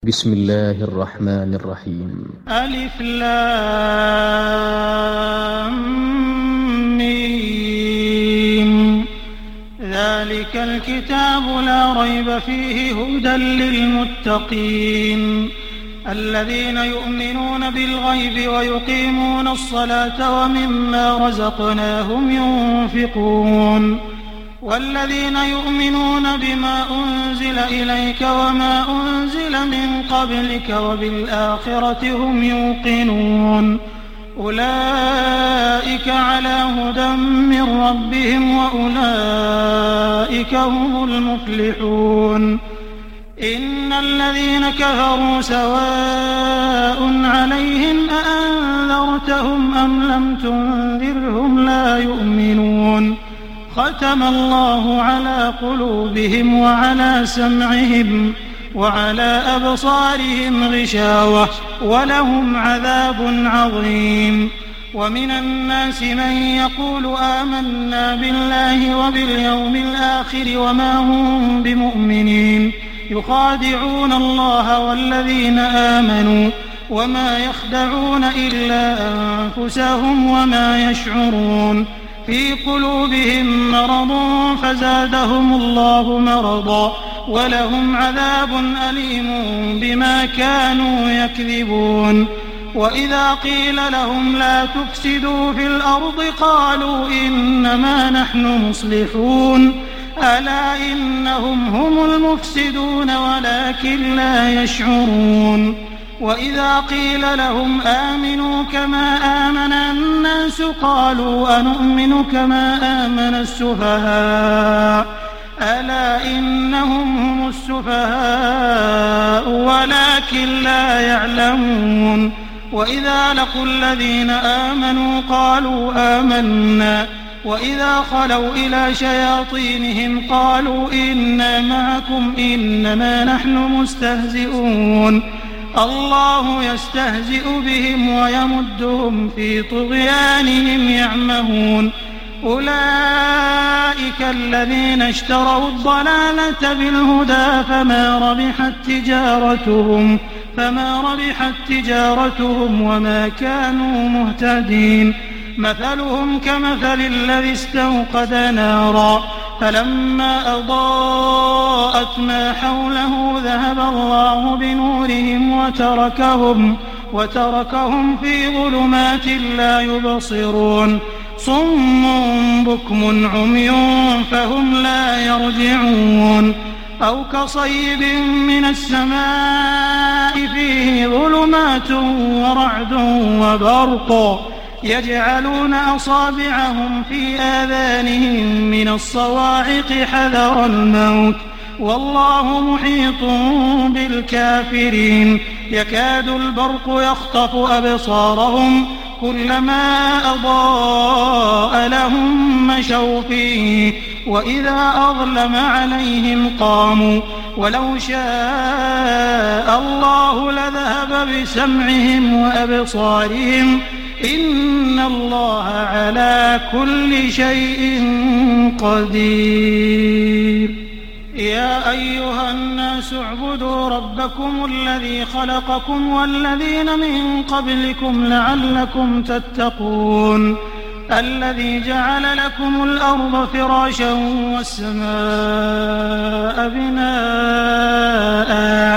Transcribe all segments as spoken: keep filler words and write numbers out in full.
بسم الله الرحمن الرحيم. ألف لام ميم. ذلك الكتاب لا ريب فيه هدى للمتقين الذين يؤمنون بالغيب ويقيمون الصلاة ومما رزقناهم ينفقون والذين يؤمنون بما أنزل إليك وما أنزل من قبلك وبالآخرة هم يوقنون أولئك على هدى من ربهم وأولئك هم المفلحون. إن الذين كفروا سواء عليهم أأنذرتهم أم لم تنذرهم لا يؤمنون. ختم الله على قلوبهم وعلى سمعهم وعلى أبصارهم غشاوة ولهم عذاب عظيم. ومن الناس من يقول آمنا بالله وباليوم الآخر وما هم بمؤمنين يخادعون الله والذين آمنوا وما يخدعون إلا أنفسهم وما يشعرون. في قلوبهم مرض فزادهم الله مرضا ولهم عذاب أليم بما كانوا يكذبون. وإذا قيل لهم لا تفسدوا في الأرض قالوا إنما نحن مصلحون ألا إنهم هم المفسدون ولكن لا يشعرون. وإذا قيل لهم آمنوا كما آمن الناس قالوا أنؤمن كما آمن السفهاء ألا إنهم هم السفهاء ولكن لا يعلمون. وإذا لقوا الذين آمنوا قالوا آمنا وإذا خلوا إلى شياطينهم قالوا إنا معكم إنما نحن مستهزئون. الله يستهزئ بهم ويمدهم في طغيانهم يعمهون. أولئك الذين اشتروا الضلالة بالهدى فما ربحت تجارتهم فما ربحت تجارتهم وما كانوا مهتدين. مثلهم كمثل الذي استوقد نارا فلما أضاءت ما حوله ذهب الله بنورهم وتركهم وتركهم في ظلمات لا يبصرون. صم بكم عمي فهم لا يرجعون. أو كصيب من السماء فيه ظلمات ورعد وبرق يجعلون أصابعهم في آذانهم من الصواعق حذر الموت والله محيط بالكافرين. يكاد البرق يخطف أبصارهم كلما أضاء لهم مشوا فيه وإذا أظلم عليهم قاموا ولو شاء الله لذهب بسمعهم وأبصارهم إن الله على كل شيء قدير. يا أيها الناس اعبدوا ربكم الذي خلقكم والذين من قبلكم لعلكم تتقون الذي جعل لكم الأرض فراشا والسماء بناء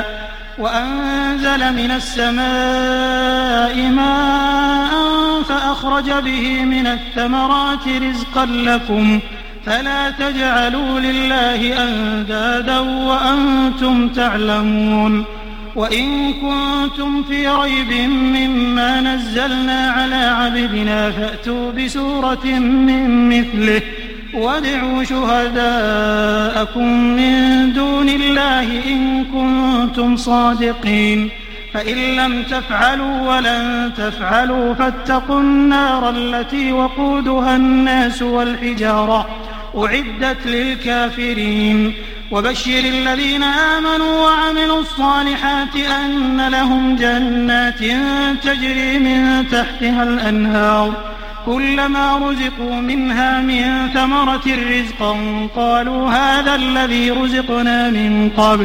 وأنزل من السماء ماء فأخرج به من الثمرات رزقا لكم فلا تجعلوا لله أندادا وأنتم تعلمون. وإن كنتم في ريب مما نزلنا على عبدنا فأتوا بسورة من مثله وادعوا شهداءكم من دون الله إن كنتم صادقين فإن لم تفعلوا ولن تفعلوا فاتقوا النار التي وقودها الناس والحجارة أعدت للكافرين. وبشر الذين آمنوا وعملوا الصالحات أن لهم جنات تجري من تحتها الأنهار كلما رزقوا منها من ثمرة رزقا قالوا هذا الذي رزقنا من قبل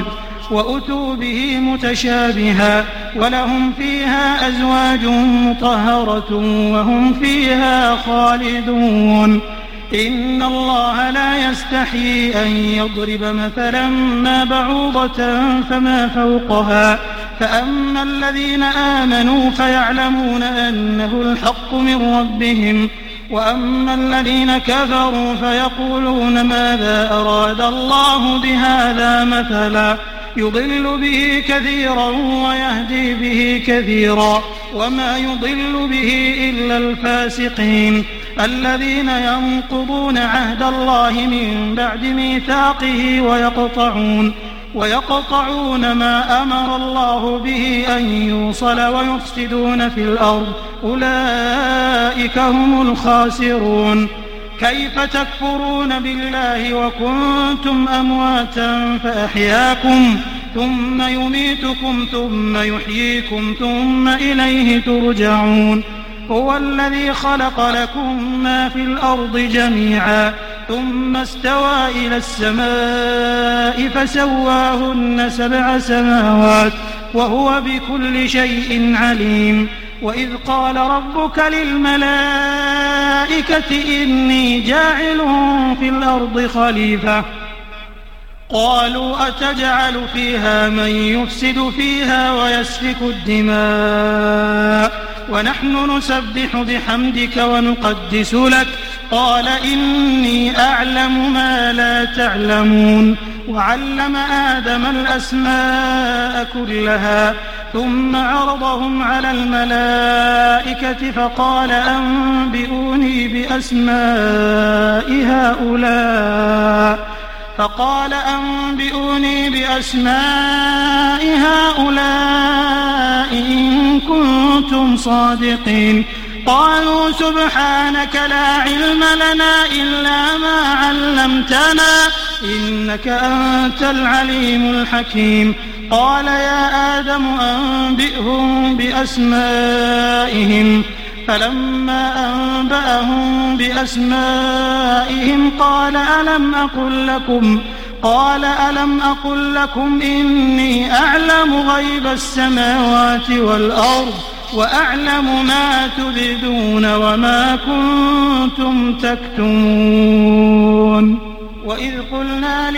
وأتوا به متشابها ولهم فيها أزواج مطهرة وهم فيها خالدون. إن الله لا يستحيي أن يضرب مثلا ما بعوضة فما فوقها فأما الذين آمنوا فيعلمون أنه الحق من ربهم وأما الذين كفروا فيقولون ماذا أراد الله بهذا مثلا يضل به كثيرا ويهدي به كثيرا وما يضل به إلا الفاسقين الذين ينقضون عهد الله من بعد ميثاقه ويقطعون ويقطعون ما أمر الله به أن يوصل ويفسدون في الأرض أولئك هم الخاسرون. كيف تكفرون بالله وكنتم أمواتا فأحياكم ثم يميتكم ثم يحييكم ثم إليه ترجعون. هو الذي خلق لكم ما في الأرض جميعا ثم استوى إلى السماء فسواهن سبع سماوات وهو بكل شيء عليم. وإذ قال ربك للملائكة إني جاعل في الأرض خليفة قالوا أتجعل فيها من يفسد فيها ويسفك الدماء ونحن نسبح بحمدك ونقدس لك قال إني أعلم ما لا تعلمون. وعلم آدم الأسماء كلها ثم عرضهم على الملائكة فقال أنبئوني بأسماء هؤلاء فقال أنبئوني بأسماء هؤلاء إن كنتم صادقين. قالوا سبحانك لا علم لنا إلا ما علمتنا إنك أنت العليم الحكيم. قال يا آدم أنبئهم بأسمائهم فلما أنبأهم بأسمائهم قال ألم أقل لكم قال ألم أقل لكم إني أعلم غيب السماوات والأرض وأعلم ما تبدون وما كنتم تكتمون. وإذ قلنا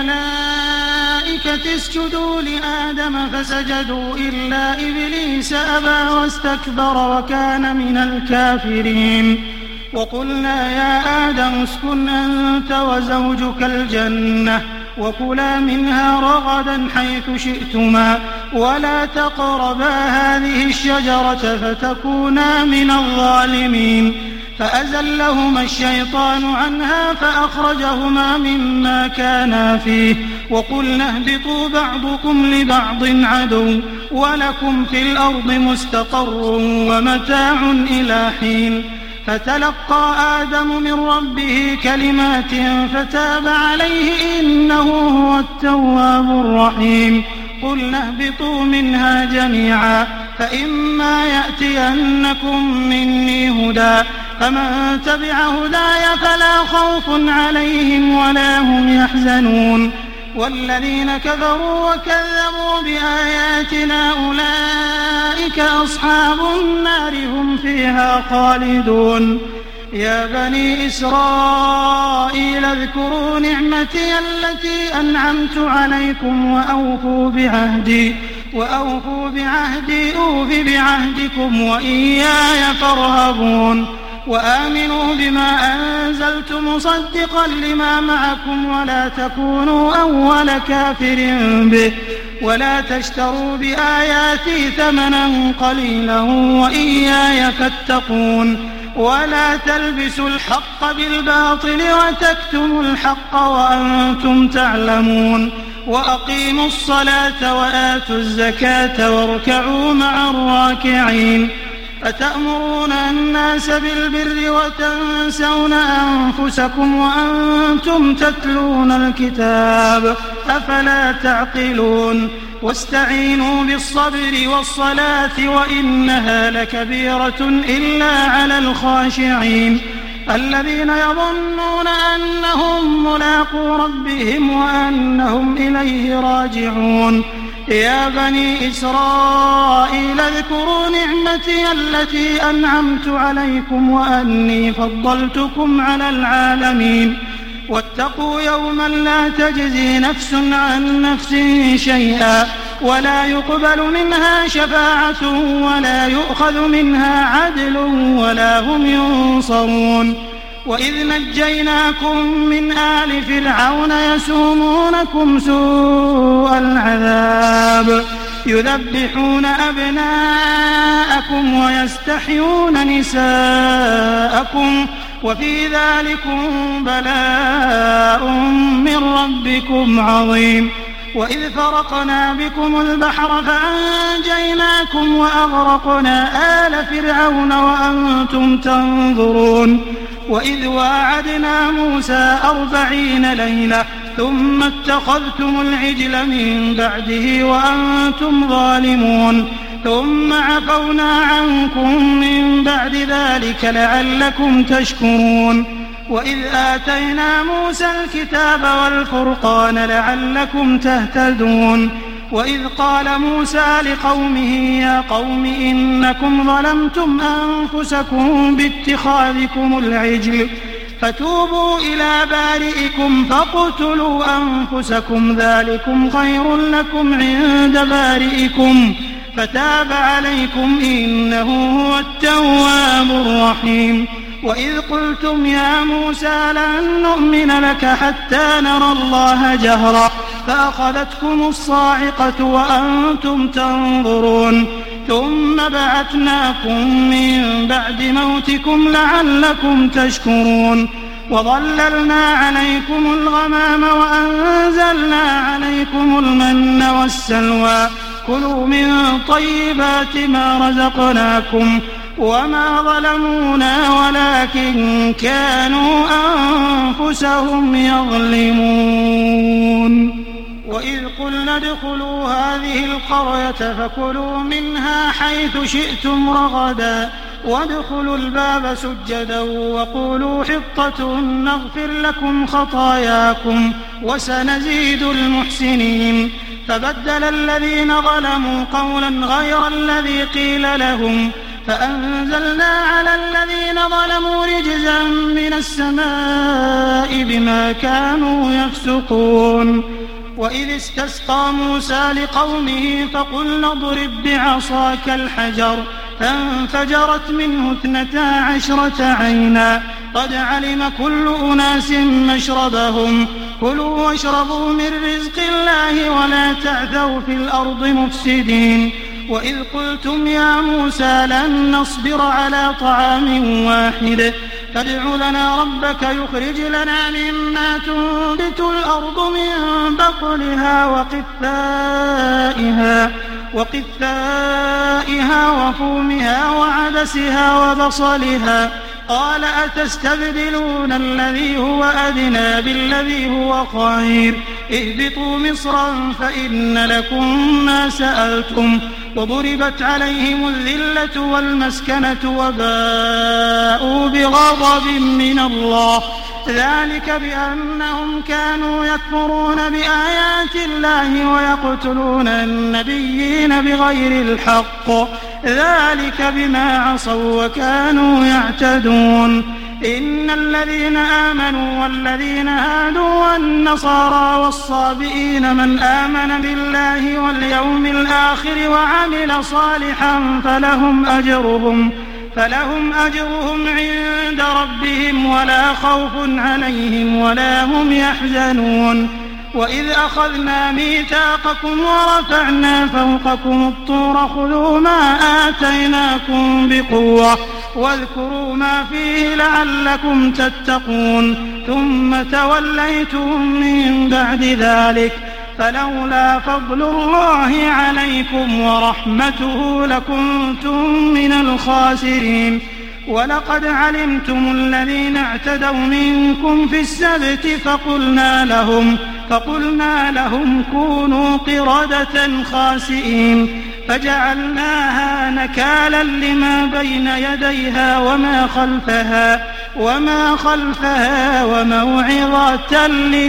للملائكة اسجدوا لآدم فسجدوا إلا إبليس أبى واستكبر وكان من الكافرين. وقلنا يا آدم اسكن أنت وزوجك الجنة وكلا منها رغدا حيث شئتما ولا تقربا هذه الشجرة فتكونا من الظالمين. فأزلهما الشيطان عنها فأخرجهما مما كانا فيه وقلنا اهبطوا بعضكم لبعض عدو ولكم في الأرض مستقر ومتاع إلى حين. فتلقى آدم من ربه كلمات فتاب عليه إنه هو التواب الرحيم. قلنا اهبطوا منها جميعا فإما يأتينكم مني هدى فمن تبع هداي فلا خوف عليهم ولا هم يحزنون. والذين كفروا وكذبوا بآياتنا أولئك أصحاب النار هم فيها خالدون. يا بني إسرائيل اذكروا نعمتي التي أنعمت عليكم وأوفوا بعهدي وأوفوا بعهدي أوف بعهدكم وإياي فارهبون. وآمنوا بما أنزلت مصدقا لما معكم ولا تكونوا أول كافر به ولا تشتروا بآياتي ثمنا قليلا وإياي فاتقون. ولا تلبسوا الحق بالباطل وتكتموا الحق وأنتم تعلمون. وأقيموا الصلاة وآتوا الزكاة واركعوا مع الراكعين. أتأمرون الناس بالبر وتنسون أنفسكم وأنتم تتلون الكتاب أفلا تعقلون. واستعينوا بالصبر والصلاة وإنها لكبيرة إلا على الخاشعين. الذين يظنون أنهم ملاقو ربهم وأنهم إليه راجعون يا بني إسرائيل اذكروا نعمتي التي أنعمت عليكم وأني فضلتكم على العالمين واتقوا يوما لا تجزي نفس عن نفس شيئا ولا يقبل منها شفاعة ولا يؤخذ منها عدل ولا هم ينصرون وإذ نجيناكم من آل فرعون يسومونكم سوء العذاب يذبحون أبناءكم ويستحيون نساءكم وفي ذلكم بلاء من ربكم عظيم وإذ فرقنا بكم البحر فأنجيناكم وأغرقنا آل فرعون وأنتم تنظرون وإذ واعدنا موسى أربعين ليلة ثم اتخذتم العجل من بعده وأنتم ظالمون ثم عفونا عنكم من بعد ذلك لعلكم تشكرون وإذ آتينا موسى الكتاب والفرقان لعلكم تهتدون وإذ قال موسى لقومه يا قوم إنكم ظلمتم أنفسكم باتخاذكم العجل فتوبوا إلى بارئكم فاقتلوا أنفسكم ذلكم خير لكم عند بارئكم فتاب عليكم إنه هو التواب الرحيم وإذ قلتم يا موسى لن نؤمن لك حتى نرى الله جهرا فأخذتكم الصاعقة وأنتم تنظرون ثم بعثناكم من بعد موتكم لعلكم تشكرون وظللنا عليكم الغمام وأنزلنا عليكم المن والسلوى كلوا من طيبات ما رزقناكم وما ظلمونا ولكن كانوا أنفسهم يظلمون وإذ قلنا ادخلوا هذه القرية فكلوا منها حيث شئتم رغدا وادخلوا الباب سجدا وقولوا حطة نغفر لكم خطاياكم وسنزيد المحسنين فبدل الذين ظلموا قولا غير الذي قيل لهم فأنزلنا على الذين ظلموا رجزا من السماء بما كانوا يفسقون وإذ استسقى موسى لقومه فقلنا اضرب بعصاك الحجر فانفجرت منه اثنتا عشرة عينا قد علم كل أناس مشربهم كلوا واشربوا من رزق الله ولا تعثوا في الأرض مفسدين وإذ قلتم يا موسى لن نصبر على طعام واحد فادع لنا ربك يخرج لنا مما تنبت الأرض من بقلها وقثائها وقثائها وفومها وعدسها وبصلها قال أتستبدلون الذي هو أدنى بالذي هو خير اهبطوا مصرا فإن لكم ما سألتم وضربت عليهم الذلة والمسكنة وباءوا بغضب من الله ذلك بأنهم كانوا يكفرون بآيات الله ويقتلون النبيين بغير الحق ذلك بما عصوا وكانوا يعتدون إن الذين آمنوا والذين هادوا والنصارى والصابئين من آمن بالله واليوم الآخر وعمل صالحا فلهم أجرهم فلهم أجرهم عند ربهم ولا خوف عليهم ولا هم يحزنون وإذ أخذنا ميثاقكم ورفعنا فوقكم الطور خذوا ما آتيناكم بقوة واذكروا ما فيه لعلكم تتقون ثم توليتم من بعد ذلك فلولا فضل الله عليكم ورحمته لكنتم من الخاسرين ولقد علمتم الذين اعتدوا منكم في السبت فقلنا لهم فقلنا لهم كونوا قردة خاسئين فجعلناها نكالا لما بين يديها وما خلفها وما خلفها وموعظة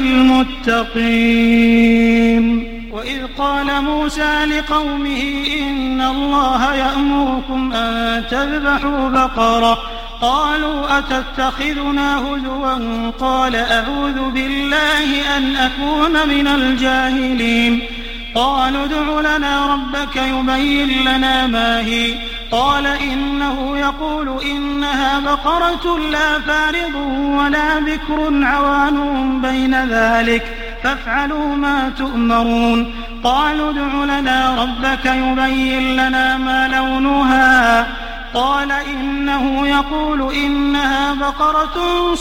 للمتقين. وإذ قال موسى لقومه إن الله يأمركم أن تذبحوا بقرة قالوا أتتخذنا هزوا قال أعوذ بالله أن أكون من الجاهلين. قالوا ادع لنا ربك يبين لنا ما هي قال إنه يقول إنها بقرة لا فارض ولا بكر عوان بين ذلك فافعلوا ما تؤمرون. قالوا ادع لنا ربك يبين لنا ما لونها قال إنه يقول إنها بقرة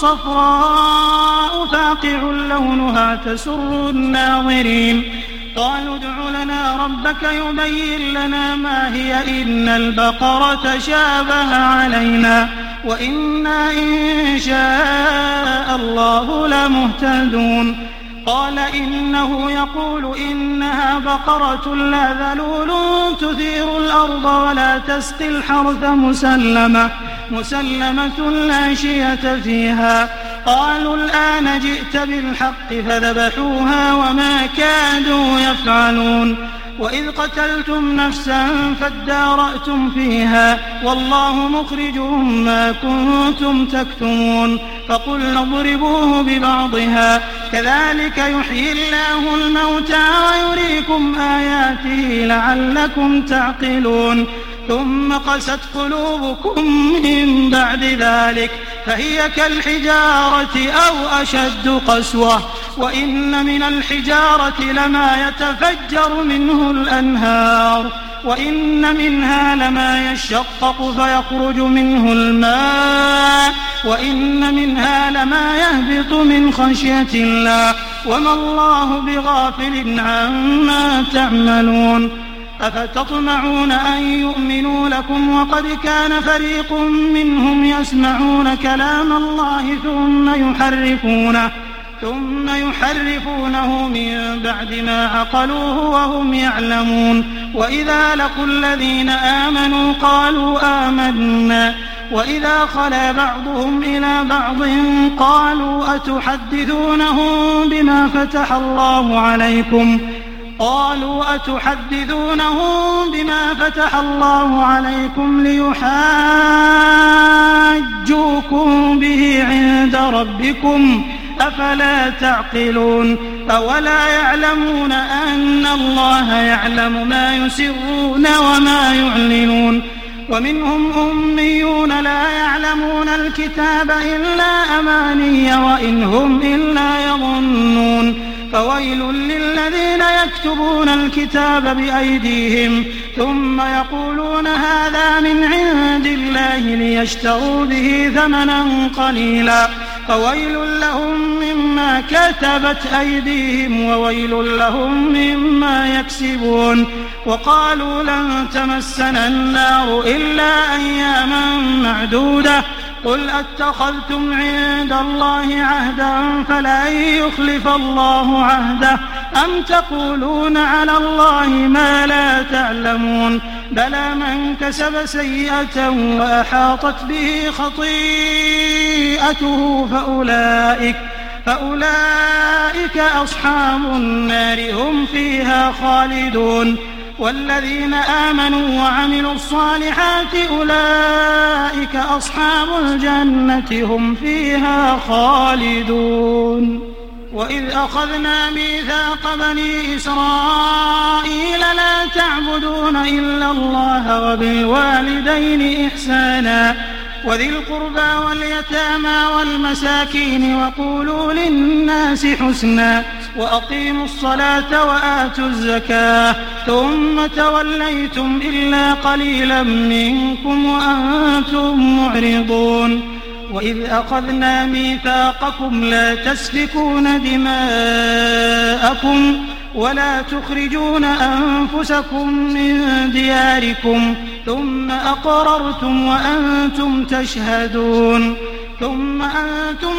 صفراء فاقع لونها تسر الناظرين. قالوا ادع لنا ربك يبين لنا ما هي إن البقرة شابه علينا وإنا إن شاء الله لمهتدون. قال إنه يقول إنها بقرة لا ذلول تثير الأرض ولا تسقي الحرث مسلمة مسلمة لا شية فيها. قالوا الآن جئت بالحق فذبحوها وما كادوا يفعلون. وإذ قتلتم نفسا فادارأتم فيها والله مخرج ما كنتم تكتمون. فقلنا اضربوه ببعضها كذلك يحيي الله الموتى ويريكم آياته لعلكم تعقلون. ثم قست قلوبكم من بعد ذلك فهي كالحجارة أو أشد قسوة وإن من الحجارة لما يتفجر منه الأنهار وإن منها لما يشقق فيخرج منه الماء وإن منها لما يهبط من خشية الله وما الله بغافل عما تعملون. أفتطمعون أن يؤمنوا لكم وقد كان فريق منهم يسمعون كلام الله ثم يحرفونه ثم يحرفونه من بعد ما عقلوه وهم يعلمون. وإذا لقوا الذين آمنوا قالوا آمنا وإذا خلا بعضهم إلى بعض قالوا أتحدثونهم بما فتح الله عليكم قالوا أتحدثونهم بما فتح الله عليكم ليحاجوكم به عند ربكم أفلا تعقلون. أولا يعلمون أن الله يعلم ما يسرون وما يعلنون. ومنهم أميون لا يعلمون الكتاب إلا أماني وإن هم إلا يظنون. فويل للذين يكتبون الكتاب بأيديهم ثم يقولون هذا من عند الله ليشتروا به ثمنا قليلا فويل لهم مما كتبت أيديهم وويل لهم مما يكسبون. وقالوا لن تمسنا النار إلا أياما معدودة قل أتخذتم عند الله عهدا فلن يخلف الله عهده أم تقولون على الله ما لا تعلمون. بلى من كسب سيئة وأحاطت به خطيئته فأولئك فأولئك أصحاب النار هم فيها خالدون. والذين آمنوا وعملوا الصالحات أولئك أصحاب الجنة هم فيها خالدون. وإذ أخذنا ميثاق بني إسرائيل لا تعبدون إلا الله وبالوالدين إحسانا وذي القربى واليتامى والمساكين وقولوا للناس حسنا وأقيموا الصلاة وآتوا الزكاة ثم توليتم إلا قليلا منكم وأنتم معرضون. وإذ أخذنا ميثاقكم لا تسفكون دماءكم ولا تخرجون أنفسكم من دياركم ثم أقررتم وأنتم تشهدون ثم أنتم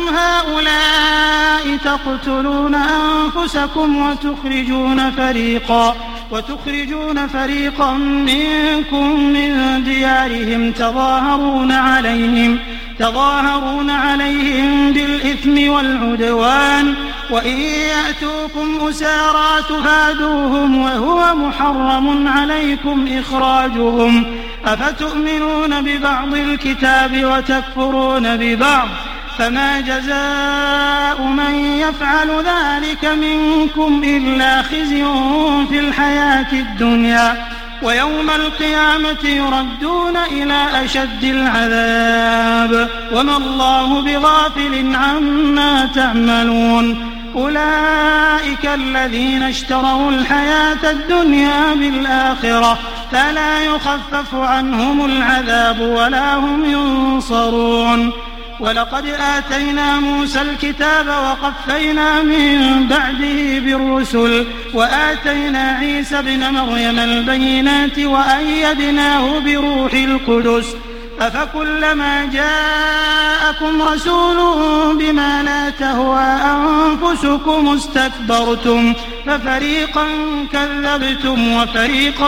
هؤلاء تقتلون أنفسكم وتخرجون فريقا وتخرجون فريقا منكم من ديارهم تظاهرون عليهم تظاهرون عليهم بالإثم والعدوان وإن يأتوكم أسارى تفادوهم وهو محرم عليكم إخراجهم أفتؤمنون ببعض الكتاب وتكفرون ببعض فما جزاء من يفعل ذلك منكم إلا خزي في الحياة الدنيا ويوم القيامة يردون إلى أشد العذاب وما الله بغافل عما تعملون أولئك الذين اشتروا الحياة الدنيا بالآخرة فلا يخفف عنهم العذاب ولا هم ينصرون ولقد آتينا موسى الكتاب وقفينا من بعده بالرسل وآتينا عيسى ابن مريم البينات وأيدناه بروح القدس أفكلما جاءكم رسول بما لا تهوى أنفسكم استكبرتم ففريقا كذبتم وفريقا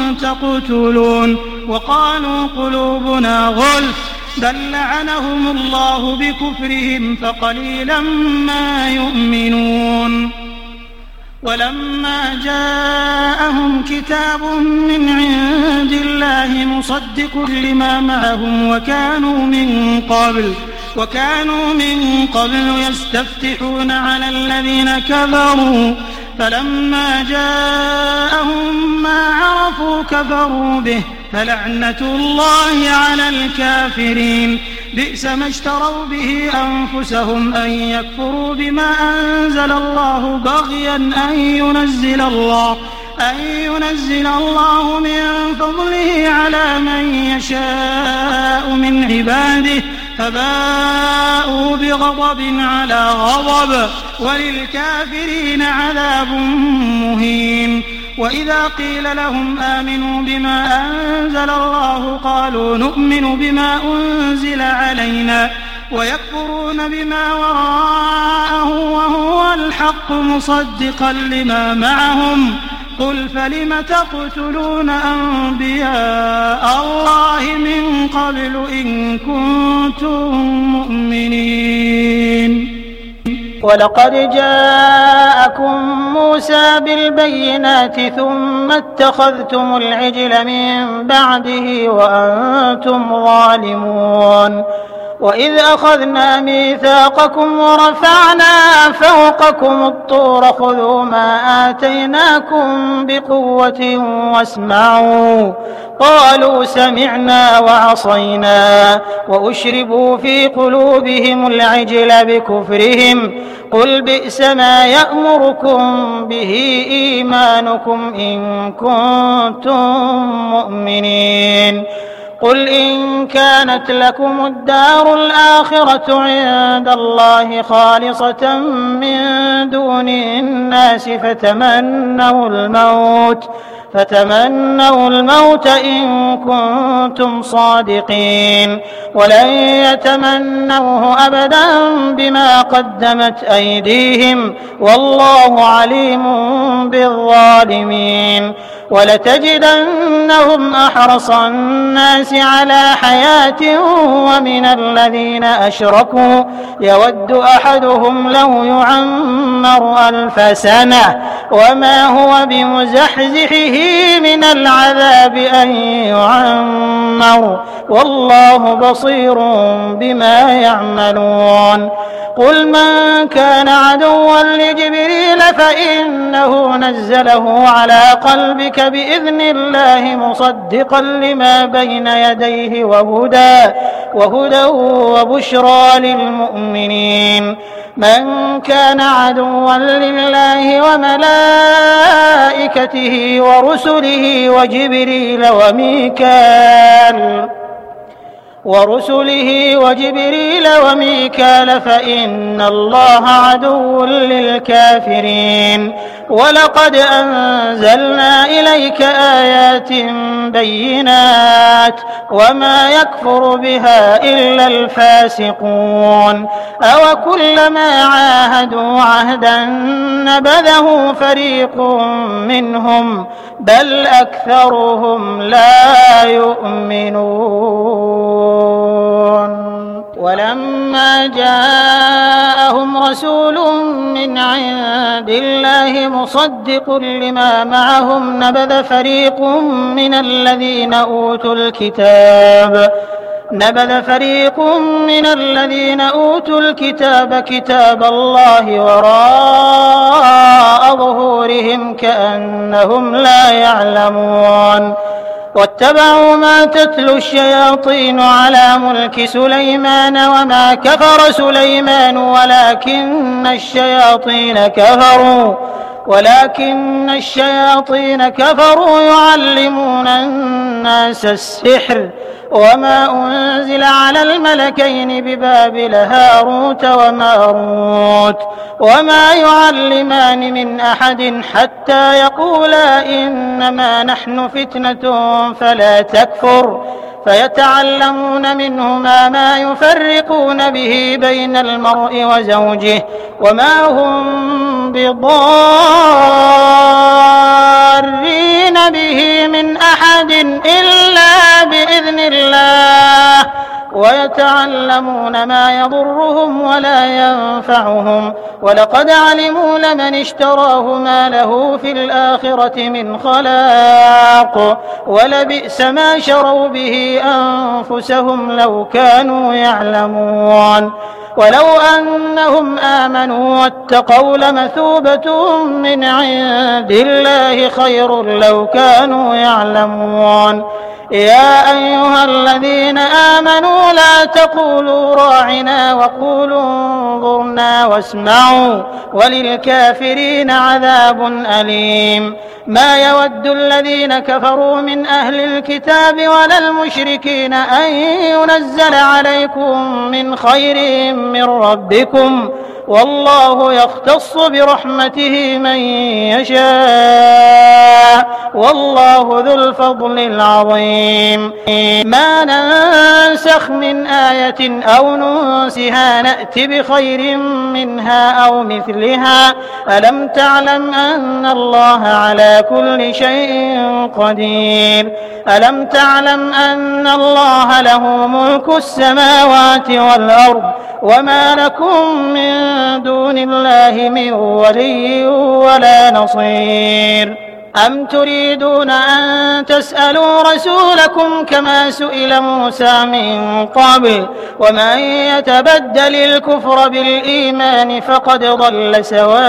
تقتلون وقالوا قلوبنا غلف بل لعنهم الله بكفرهم فقليلا ما يؤمنون ولما جاءهم كتاب من عند الله مصدق لما معهم وكانوا من قبل وكانوا من قبل يستفتحون على الذين كفروا فلما جاءهم ما عرفوا كفروا به فلعنة الله على الكافرين بئس ما اشتروا به أنفسهم أن يكفروا بما أنزل الله بغيا أن ينزل الله أن ينزل الله من فضله على من يشاء من عباده فباءوا بغضب على غضب وللكافرين عذاب مهين وإذا قيل لهم آمنوا بما أنزل الله قالوا نؤمن بما أنزل علينا ويكفرون بما وراءه وهو الحق مصدقا لما معهم قل فلم تقتلون أنبياء الله من قبل إن كنتم مؤمنين ولقد جاءكم موسى بالبينات ثم اتخذتم العجل من بعده وأنتم ظالمون وإذ أخذنا ميثاقكم ورفعنا فوقكم الطور خذوا ما آتيناكم بقوة واسمعوا قالوا سمعنا وعصينا وأشربوا في قلوبهم العجل بكفرهم قل بئس ما يأمركم به إيمانكم إن كنتم مؤمنين قل إن كانت لكم الدار الآخرة عند الله خالصة من دون الناس فتمنوا الموت فتمنوا الموت إن كنتم صادقين ولن يتمنوه أبدا بما قدمت أيديهم والله عليم بالظالمين ولتجدنهم أحرص الناس على حياة ومن الذين أشركوا يود أحدهم لو يعمر ألف سنة وما هو بمزحزحه من العذاب أن يعمر والله بصير بما يعملون قل من كان عدوا لجبريل فإنه نزله على قلبك بإذن الله مصدقا لما بين يديه وهدى وهدى وبشرى للمؤمنين من كان عدوا لله وملائكته ورسله وجبريل وميكال ورسله وجبريل وميكال فإن الله عدو للكافرين ولقد أنزلنا إليك آيات بينات وما يكفر بها إلا الفاسقون أو كلما عاهدوا عهدا نبذه فريق منهم بل أكثرهم لا يؤمنون ولما جاءهم رسول من عند الله مصدق لما معهم نبذ فريق من الذين أوتوا الكتاب نبذ فريق من الذين أوتوا الكتاب كتاب الله وراء ظهورهم كأنهم لا يعلمون واتبعوا ما تتلو الشياطين على ملك سليمان وما كفر سليمان ولكن الشياطين كفروا ولكن الشياطين كفروا يعلمون الناس السحر وما أنزل على الملكين ببابل هاروت وماروت وما يعلمان من أحد حتى يقولا إنما نحن فتنة فلا تكفر فيتعلمون منهما ما يفرقون به بين المرء وزوجه وما هم بضارين به من أحد إلا بإذن الله ويتعلمون ما يضرهم ولا ينفعهم ولقد علموا لمن اشتراه ما له في الآخرة من خلاق ولبئس ما شروا به أنفسهم لو كانوا يعلمون ولو أنهم آمنوا واتقوا لمثوبة من عند الله خير لو كانوا يعلمون يا أيها الذين آمنوا لا تقولوا راعنا وقولوا انظرنا واسمعوا وللكافرين عذاب أليم ما يود الذين كفروا من أهل الكتاب ولا المشركين أن ينزل عليكم من خير من ربكم والله يختص برحمته من يشاء والله ذو الفضل العظيم ما ننسخ من آية أو ننسها نأت بخير منها أو مثلها ألم تعلم أن الله على كل شيء قدير ألم تعلم أن الله له ملك السماوات والأرض وما لكم من دون الله من ولي ولا نصير أم تريدون أن تسألوا رسولكم كما سئل موسى من قبل ومن يتبدل الكفر بالإيمان فقد ضل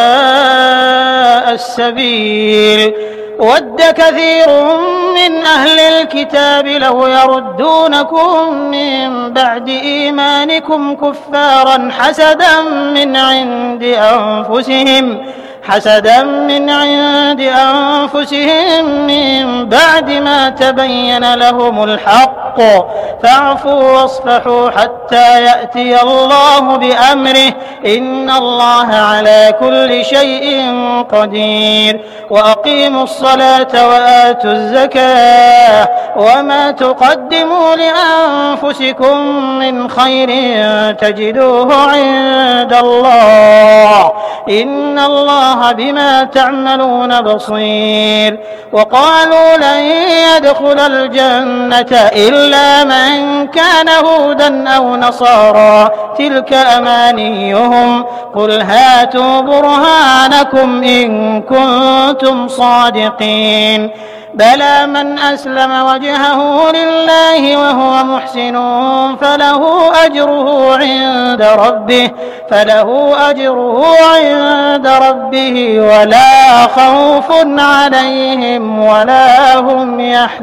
سواء السبيل ود كثير من أهل الكتاب لو يردونكم من بعد إيمانكم كفارا حسدا من عند أنفسهم حسدا من عند أنفسهم من بعد ما تبين لهم الحق فاعفوا واصفحوا حتى يأتي الله بأمره إن الله على كل شيء قدير وأقيموا الصلاة وآتوا الزكاة وما تقدموا لأنفسكم من خير تجدوه عند الله إن الله بما تعملون بصير وقالوا لن يدخل الجنة إلا من كان هودا أو نصارى تلك أمانيهم قل هاتوا برهانكم إن كنتم صادقين بلى من أسلم وجهه لله وهو محسن فله أجره عند ربه فله أجره عند ربه ولا خوف عليهم ولا هم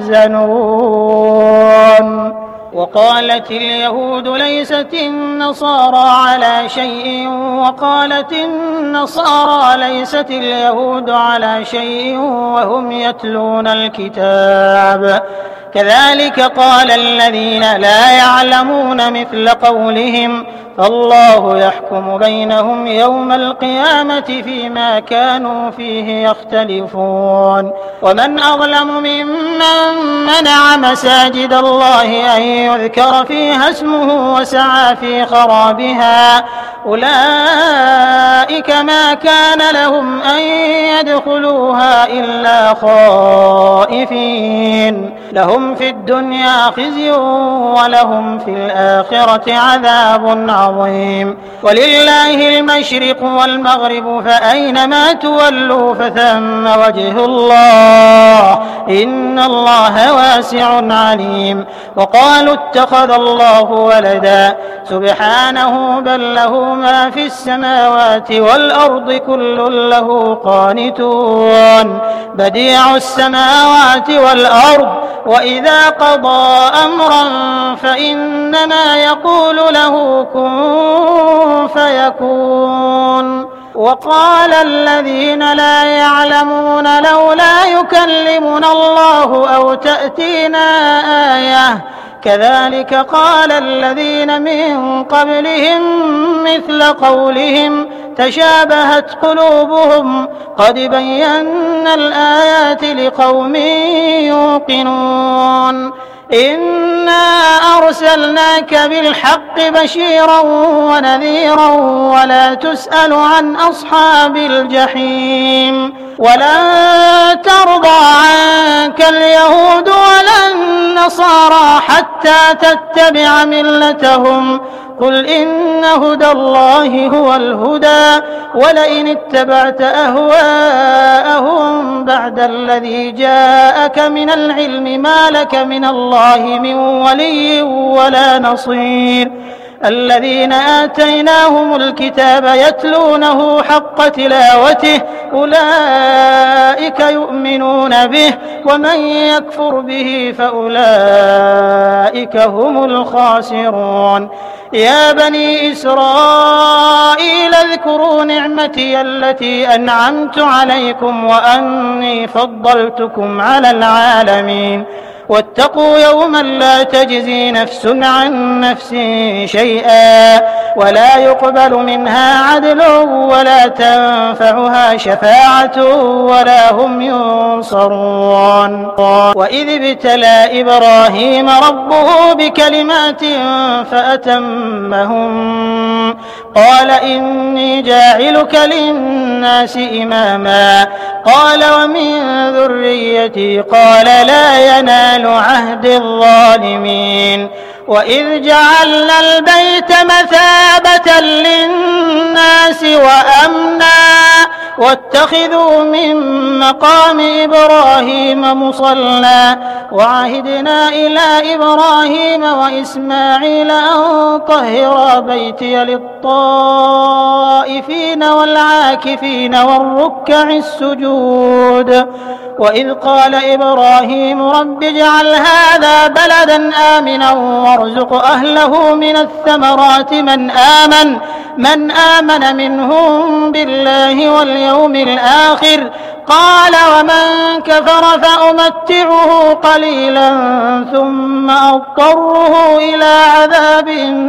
يحزنون وقالت اليهود ليست النصارى على شيء وقالت النصارى ليست اليهود على شيء وهم يتلون الكتاب كذلك قال الذين لا يعلمون مثل قولهم فالله يحكم بينهم يوم القيامة فيما كانوا فيه يختلفون ومن أظلم ممن منع مساجد الله أن يذكر فيها اسمه وسعى في خرابها أولئك ما كان لهم أن يدخلوها إلا خائفين لهم في الدنيا خزي ولهم في الآخرة عذاب عظيم ولله المشرق والمغرب فأينما تولوا فثم وجه الله إن الله واسع عليم وقالوا اتخذ الله ولدا سبحانه بل له ما في السماوات والأرض كل له قانتون بديع السماوات والأرض وإذا قضى أمرا فإنما يقول له كن فيكون وقال الذين لا يعلمون لولا يكلمنا الله أو تأتينا آية كذلك قال الذين من قبلهم مثل قولهم تشابهت قلوبهم قد بينا الآيات لقوم يوقنون إنا أرسلناك بالحق بشيرا ونذيرا ولا تسأل عن أصحاب الجحيم ولن ترضى عنك اليهود ولا النصارى حتى تتبع ملتهم قل إن هدى الله هو الهدى ولئن اتبعت أهواءهم بعد الذي جاءك من العلم ما لك من الله من ولي ولا نصير الذين آتيناهم الكتاب يتلونه حق تلاوته أولئك يؤمنون به ومن يكفر به فأولئك هم الخاسرون يا بني إسرائيل اذكروا نعمتي التي أنعمت عليكم وأني فضلتكم على العالمين واتقوا يوما لا تجزي نفس عن نفس شيئا ولا يقبل منها عدل ولا تنفعها شفاعة ولا هم ينصرون وإذ ابتلى إبراهيم ربه بكلمات فأتمهم قال إني جاعلك للناس إماما قال ومن ذريتي قال لا ينال عهد الظالمين وإذ جعلنا البيت مثابة للناس وأمنا واتخذوا من مقام إبراهيم مصلى وعهدنا إلى إبراهيم وإسماعيل أن طهرا بيتي للطائفين والعاكفين والركع السجود وإذ قال إبراهيم رب اجعل هذا بلدا آمنا وارزق أهله من الثمرات من آمن من آمن منهم بالله واليوم الآخر قال ومن كفر فأمتعه قليلا ثم أضطره إلى عذاب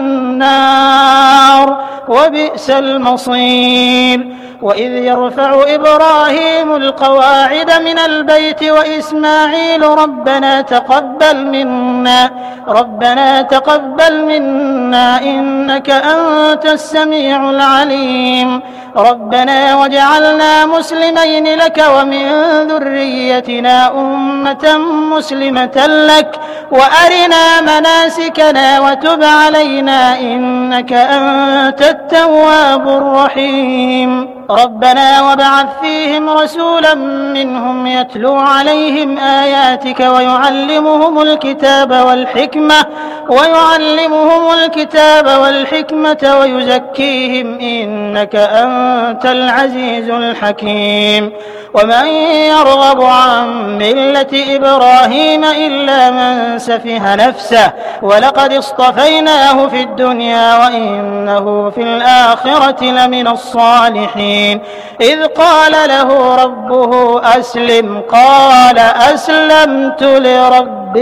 النار وبئس المصير وإذ يرفع إبراهيم القواعد من البيت وإسماعيل ربنا تقبل منا ربنا تقبل منا إنك أنت السميع العليم ربنا واجعلنا مسلمين لك ومن ذريتنا أمة مسلمة لك وأرنا مناسكنا وتب علينا إنك أنت التواب الرحيم ربنا وابعث فيهم رسولا منهم يتلو عليهم آياتك ويعلمهم الكتاب والحكمة ويعلمهم الكتاب والحكمة ويزكيهم إنك أنت العزيز الحكيم ومن يرغب عن ملة إبراهيم إلا من سفه نفسه ولقد اصطفيناه في الدنيا وإنه في الآخرة لمن الصالحين إذ قال له ربه أسلم قال أسلمت لرب رب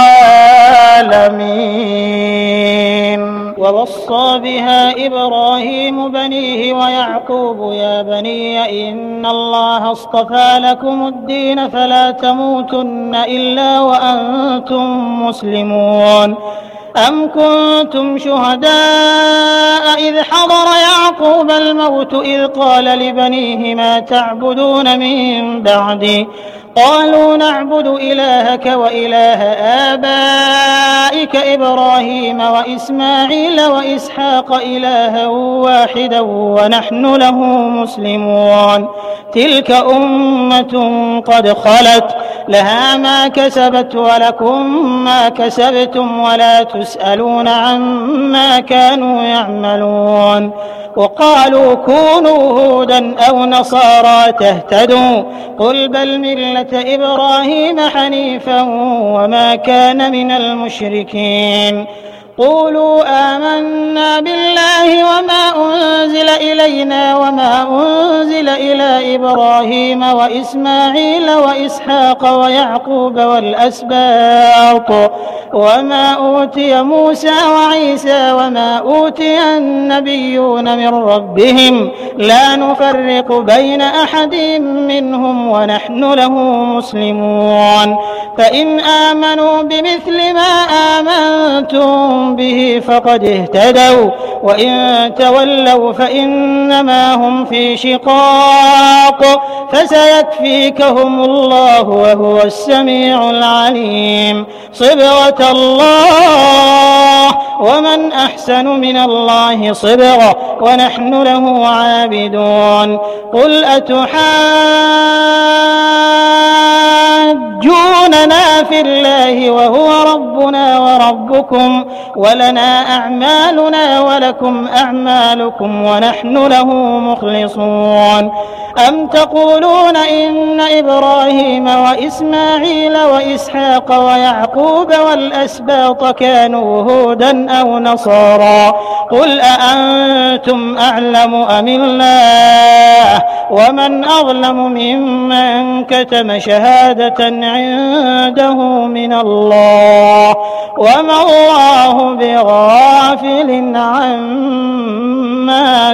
العالمين. ووصى بها إبراهيم بنيه ويعقوب يا بني إن الله اصطفى لكم الدين فلا تموتن إلا وأنتم مسلمون. أم كنتم شهداء إذ حضر يعقوب الموت إذ قال لبنيه ما تعبدون من بعدي قالوا نعبد إلهك وإله آبائك إبراهيم وإسماعيل وإسحاق إلها واحدا ونحن له مسلمون. تلك أمة قد خلت لها ما كسبت ولكم ما كسبتم ولا تسألون عما كانوا يعملون. وقالوا كونوا هودا أو نصارى تهتدوا قل بل ملة إبراهيم حنيفا وما كان من المشركين. قولوا آمنا بالله وما أنزل إلينا وما أنزل إلى إبراهيم وإسماعيل وإسحاق ويعقوب والأسباط وما أوتي موسى وعيسى وما أوتي النبيون من ربهم لا نفرق بين أحد منهم ونحن له مسلمون. فإن آمنوا بمثل ما آمنتم به فقد اهتدوا وإن تولوا فإنما هم في شقاق فسيكفيكهم الله وهو السميع العليم. صبغة الله ومن أحسن من الله صبغة ونحن له عابدون. قل أتحاجوننا في الله وهو ربنا وربكم ولنا أعمالنا ولكم أعمالكم ونحن له مخلصون. أم تقولون إن إبراهيم وإسماعيل وإسحاق ويعقوب والأسباط كانوا هودا أو نصارى قل أأنتم أعلم أم الله ومن أظلم ممن كتم شهادة عنده من الله وما الله بغافل عما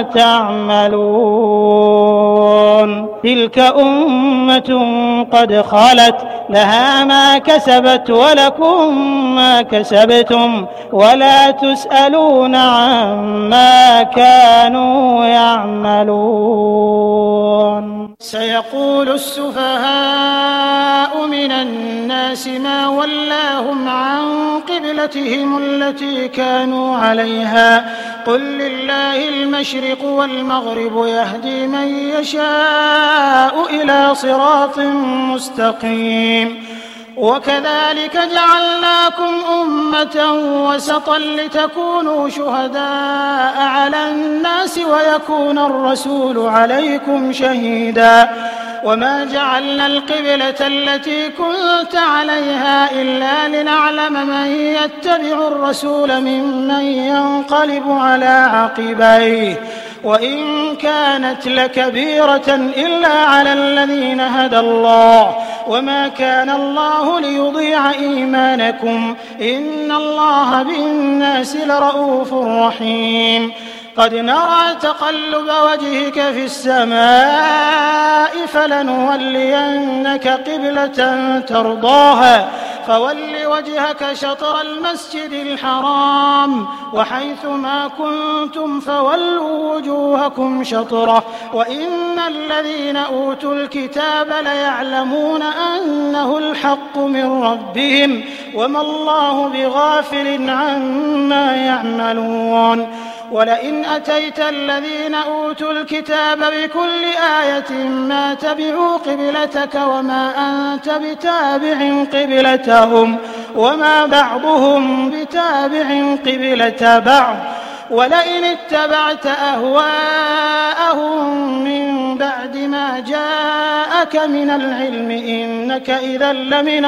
تعملون. تلك أمة قد خلت لها ما كسبت ولكم ما كسبتم ولا تسألون عما كانوا يعملون. سيقول السفهاء من الناس ما ولاهم عن قبلتهم التي كانوا عليها قل لله المشرق والمغرب يهدي من يشاء إلى صراط مستقيم. وكذلك جعلناكم أمة وسطا لتكونوا شهداء على الناس ويكون الرسول عليكم شهيدا. وما جعلنا القبلة التي كنت عليها إلا لنعلم من يتبع الرسول ممن ينقلب على عقبيه وإن كانت لكبيرة إلا على الذين هدى الله وما كان الله ليضيع إيمانكم إن الله بالناس لرؤوف رحيم. قد نرى تقلب وجهك في السماء فلنولينك قبلة ترضاها فول وجهك شطر المسجد الحرام وحيث ما كنتم فولوا وجوهكم شطره وإن الذين أوتوا الكتاب ليعلمون أنه الحق من ربهم وما الله بغافل عما يعملون. ولئن أتيت الذين أوتوا الكتاب بكل آية ما تبعوا قبلتك وما أنت بتابع قبلتهم وما بعضهم بتابع قبلة بعض ولئن اتبعت أهواءهم من بعد ما جاءك من العلم إنك إذا لمن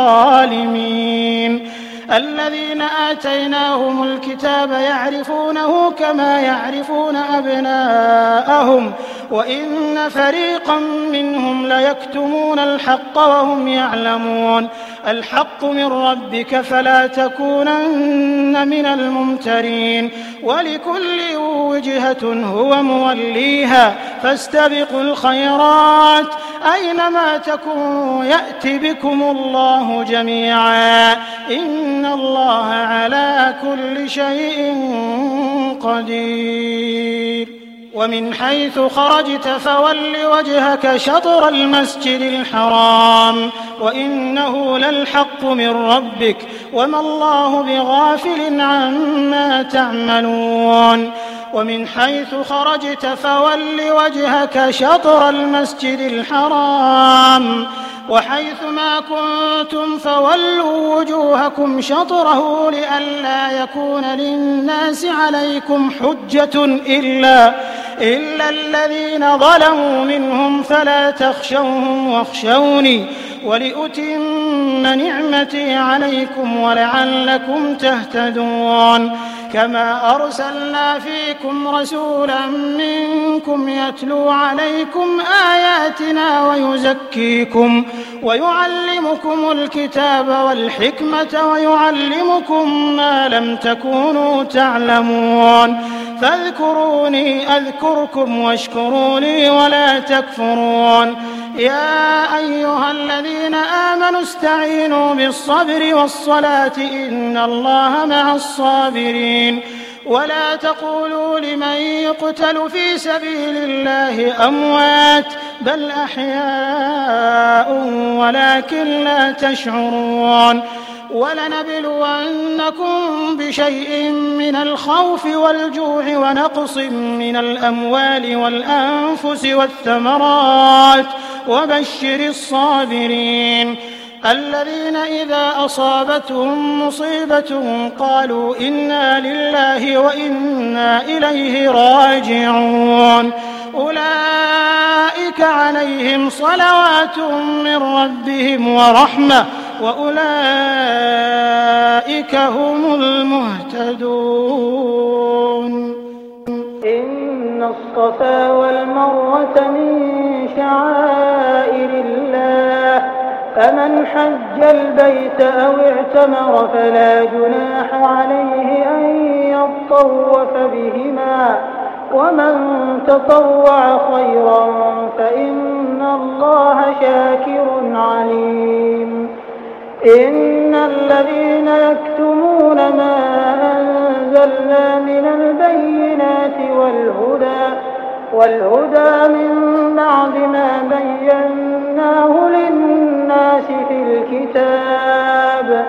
الظالمين. الذين آتيناهم الكتاب يعرفونه كما يعرفون أبناءهم وإن فريقا منهم ليكتمون الحق وهم يعلمون الحق من ربك فلا تكونن من الممترين ولكل وجهة هو موليها فاستبقوا الخيرات أينما تكونوا يأت بكم الله جميعا إن الله على كل شيء قدير ومن حيث خرجت فول وجهك شطر المسجد الحرام وإنه للحق من ربك وما الله بغافل عما تعملون ومن حيث خرجت فول وجهك شطر المسجد الحرام وحيث ما كنتم فولوا وجوهكم شطره لئلا يكون للناس عليكم حجة إلا, إلا الذين ظلموا منهم فلا تخشوهم واخشوني ولأتم نعمتي عليكم ولعلكم تهتدون كما أرسلنا فيكم رسولا منكم يتلو عليكم آياتنا ويزكيكم ويعلمكم الكتاب والحكمة ويعلمكم ما لم تكونوا تعلمون فاذكروني أذكركم واشكروا لي ولا تكفرون يا أيها الذين آمنوا استعينوا بالصبر والصلاة إن الله مع الصابرين ولا تقولوا لمن يقتل في سبيل الله أموات بل أحياء ولكن لا تشعرون ولنبلونكم بشيء من الخوف والجوع ونقص من الأموال والأنفس والثمرات وبشر الصابرين الذين إذا أصابتهم مصيبة قالوا إنا لله وإنا إليه راجعون أولئك عليهم صلوات من ربهم ورحمة وأولئك هم المهتدون إن الصفا والمروة من شعائر الله فمن حج البيت أو اعتمر فلا جناح عليه أن يطوف بهما ومن تطوع خيرا فإن الله شاكر عليم إن الذين يكتمون ما أنزلنا من البينات والهدى والهدى من بعد ما بيناه للناس في الكتاب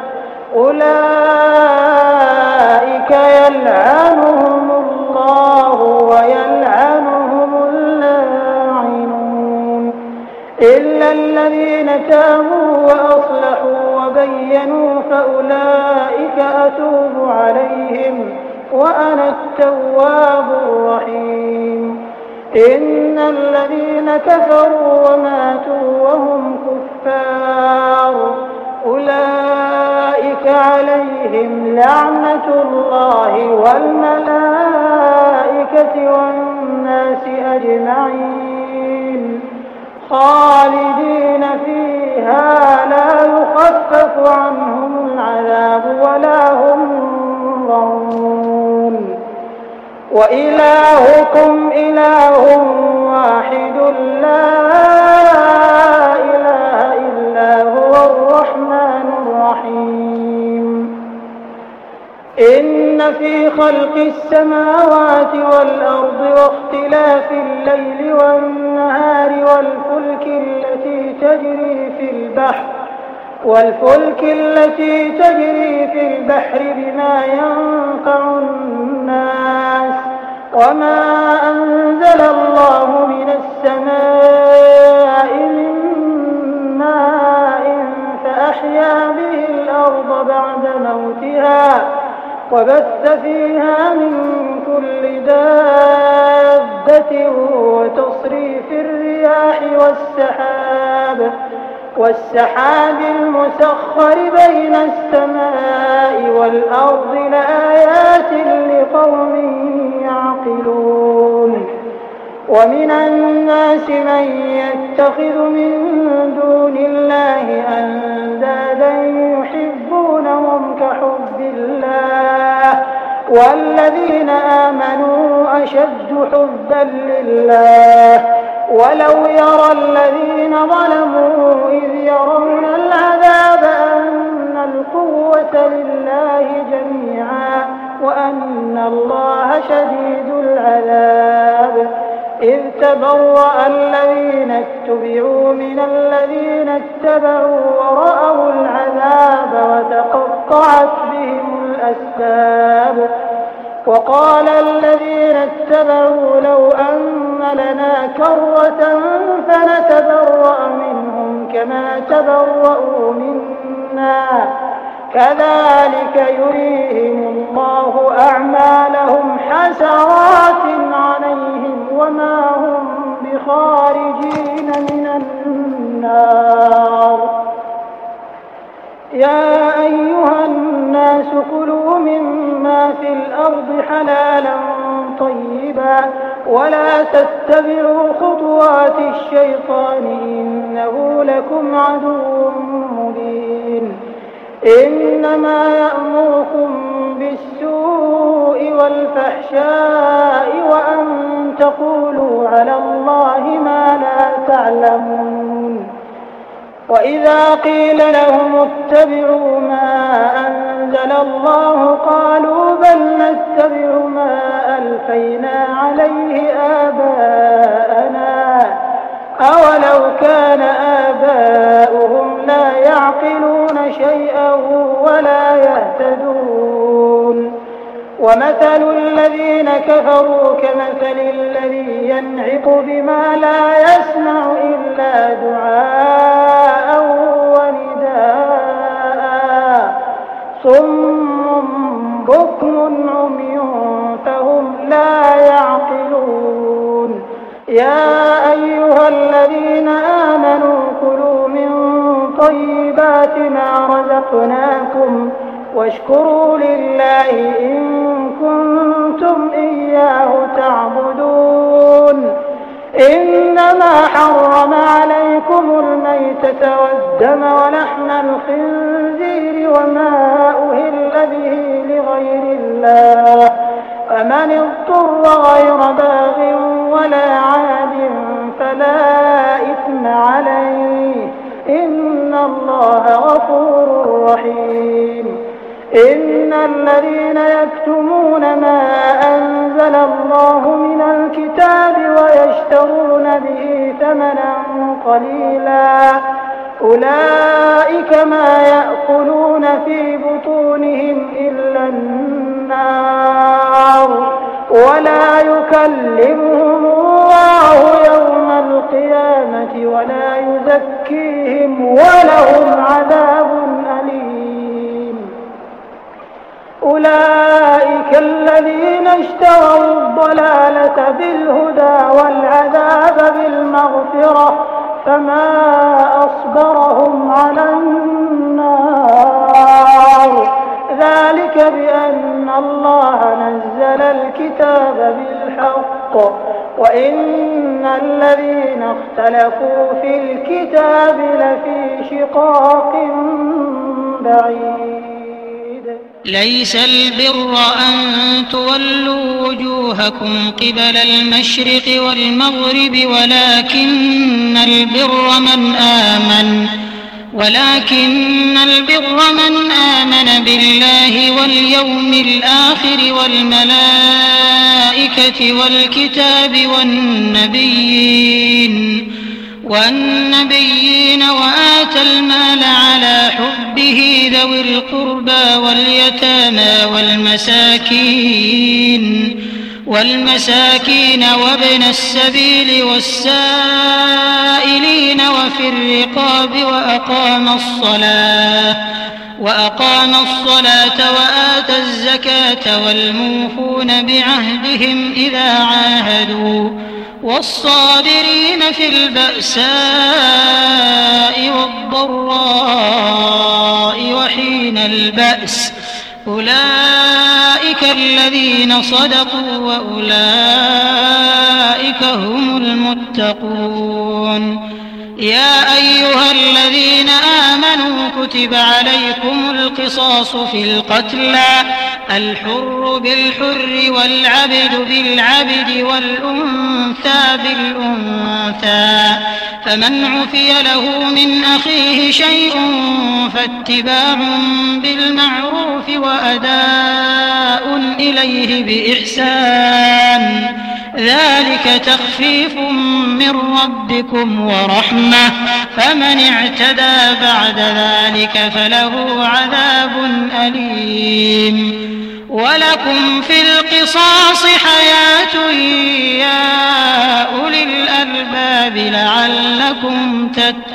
أولئك يلعنهم الله ويلعنهم اللاعنون إلا الذين تابوا وأصلحوا وبينوا فأولئك أتوب عليهم وأنا التواب الرحيم إن الذين كفروا وماتوا وهم كفار أولئك عليهم لعنة الله والملائكة والناس أجمعين خالدين فيها لا يخفف عنهم العذاب ولا هم ينظرون وإلهكم إله واحد لا إله إلا هو الرحمن الرحيم إن في خلق السماوات والأرض واختلاف الليل والنهار والفلك التي تجري في البحر والفلك التي تجري في البحر بما ينفع الناس وما أنزل الله من السماء من ماء فأحيا به الأرض بعد موتها وبث فيها من كل دابة وتصريف الرياح والسحاب والسحاب المسخر بين السماء والأرض لآيات لقوم يعقلون ومن الناس من يتخذ من دون الله أندادا يحبونهم كحب الله والذين آمنوا أشد حبا لله ولو يرى الذين ظلموا إذ يرون العذاب أن القوة لله جميعا وأن الله شديد العذاب إذ تبرأ الذين اتبعوا من الذين اتبعوا ورأوا العذاب وتقطعت بهم الأسباب وقال الذين اتبعوا لو أن لنا كرة فنتبرأ منهم كما تبرأوا منا كذلك يريهم الله أعمالهم حسرات عليهم وما هم بخارجين من النار يا أيها الناس كلوا مما في الأرض حلالا طيبا ولا تتبعوا خطوات الشيطان إنه لكم عدو مبين إنما يأمركم بالسوء والفحشاء وأن تقولوا على الله ما لا تعلمون وإذا قيل لهم اتبعوا ما أنزل الله قالوا بل نتبع ما ألفينا عليه آباءنا أولو كان آباؤهم لا يعقلون شيئا ولا يهتدون ومثل الذين كفروا كمثل الذي ينعق بما لا يسمع إلا دعاء ونداء صم بكم عمي فهم لا يعقلون يا أيها الذين آمنوا كلوا من طيبات ما رزقناكم واشكروا لله إن كنتم إياه تعبدون إنما حرم عليكم الميتة والدم ولحم الخنزير وما أهل به لغير الله فمن اضطر غير باغ ولا عاد فلا إثم عليه إن الله غفور رحيم إن الذين يكتمون ما أنزل الله من الكتاب ويشترون به ثمنا قليلا أولئك ما يأكلون في بطونهم إلا النار ولا يكلمهم الله يوم القيامة ولا يزكيهم ولهم عذاب أليم أولئك الذين اشتروا الضلالة بالهدى والعذاب بالمغفرة فما أصبرهم على النار ذلك بأن الله نزل الكتاب بالحق وإن الذين اختلفوا في الكتاب لفي شقاق بعيد ليس البر أن تولوا وجوهكم قبل المشرق والمغرب ولكن البر من آمن ولكن البر من آمن بالله واليوم الآخر والملائكة والكتاب والنبيين والنبيين وآتى المال على حبه ذوي القربى واليتامى والمساكين والمساكين وابن السبيل والسائلين وفي الرقاب وأقام الصلاة وأقام الصلاة وآتى الزكاة والموفون بعهدهم إذا عاهدوا والصابرين في البأساء والضراء وحين البأس أولئك الذين صدقوا وأولئك أولئك هم المتقون. يا أيها الذين آمنوا كتب عليكم القصاص في القتلى الحر بالحر والعبد بالعبد والأنثى بالأنثى فمن عفي له من أخيه شيء فاتباع بالمعروف وأداء إليه بإحسان ذلك تخفيف من ربكم ورحمة فمن اعتدى بعد ذلك فله عذاب أليم. ولكم في القصاص حياة يا أولي الألباب لعلكم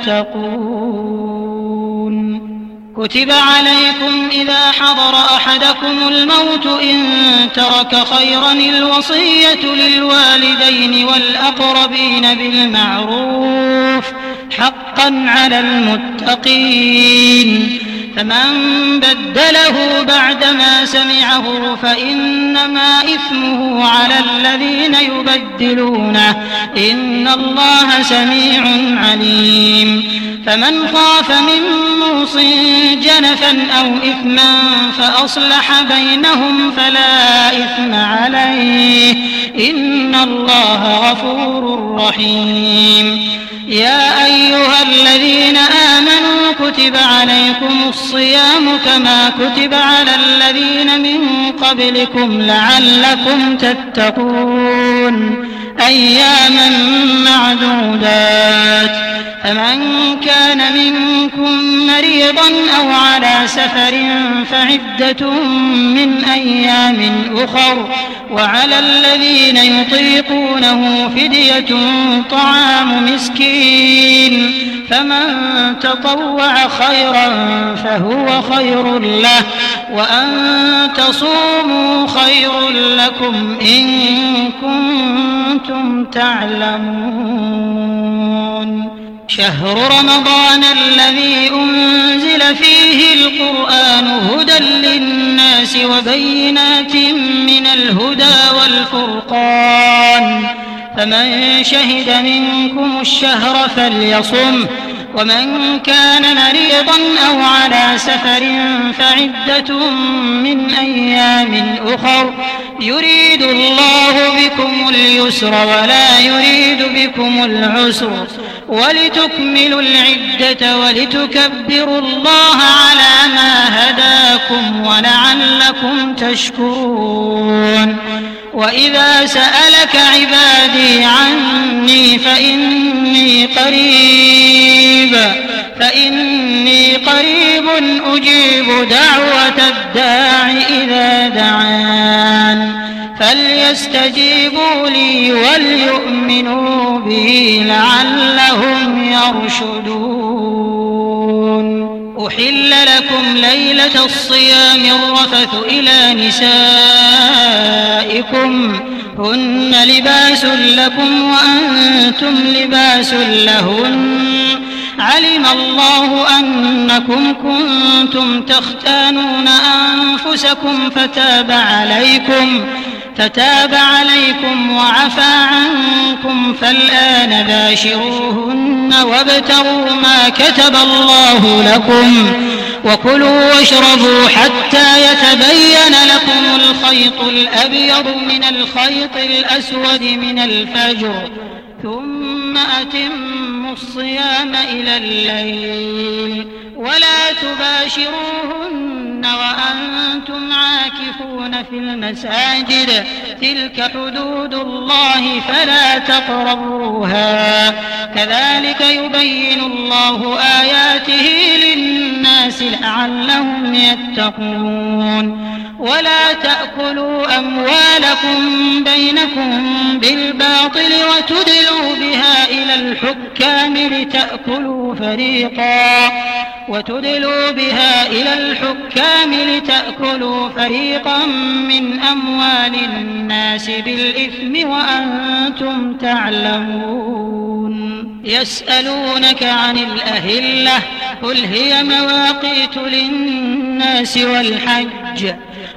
تتقون. كتب عليكم إذا حضر أحدكم الموت إن ترك خيرا الوصية للوالدين والأقربين بالمعروف حقا على المتقين. فمن بدله بعدما سمعه فإنما إثمه على الذين يبدلونه إن الله سميع عليم. فمن خاف من موص جنفا أو إثما فأصلح بينهم فلا إثم عليه إن الله غفور رحيم. يا أيها الذين آمنوا كتب عليكم الصيام كما كتب على الذين من قبلكم لعلكم تتقون أياما معدودات. فمن كان منكم مريضا أو على سفر فعدة من أيام أخر وعلى الذين يطيقونه فدية طعام مسكين فمن تطوع خيرا فهو خير له وأن تصوموا خير لكم إن كنتم تعلمون. شهر رمضان الذي أنزل فيه القرآن هدى للناس وبينات من الهدى والفرقان فمن شهد منكم الشهر فليصم ومن كان مريضا أو على سفر فعدة من أيام أخر يريد الله بكم اليسر ولا يريد بكم العسر ولتكملوا العدة ولتكبروا الله على ما هداكم ولعلكم تشكرون. وإذا سألك عبادي عني فإني قريب فإني قريب أجيب دعوة الداع إذا دعان فليستجيبوا لي وليؤمنوا بي لعلهم يرشدون. أحل لكم ليلة الصيام الرفث إلى نسائكم هن لباس لكم وأنتم لباس لهن علم الله أنكم كنتم تختانون أنفسكم فتاب عليكم فتاب عليكم وعفى عنكم فالآن باشروهن وابتغوا ما كتب الله لكم وكلوا واشربوا حتى يتبين لكم الخيط الأبيض من الخيط الأسود من الفجر ثم أتموا الصيام إلى الليل ولا تباشروهن وأنتم عاكفون في المساجد تلك حدود الله فلا تقربوها كذلك يبين الله آياته للناس لعلهم يتقون. ولا تأكلوا أموالكم بينكم بالباطل وتدلوا بها إلى الحكام لتأكلوا فريقا وتدلوا بها إلى الحكام لتأكلوا فريقا من أموال الناس بالإثم وأنتم تعلمون. يسألونك عن الأهلة قل هي مواقيت للناس والحج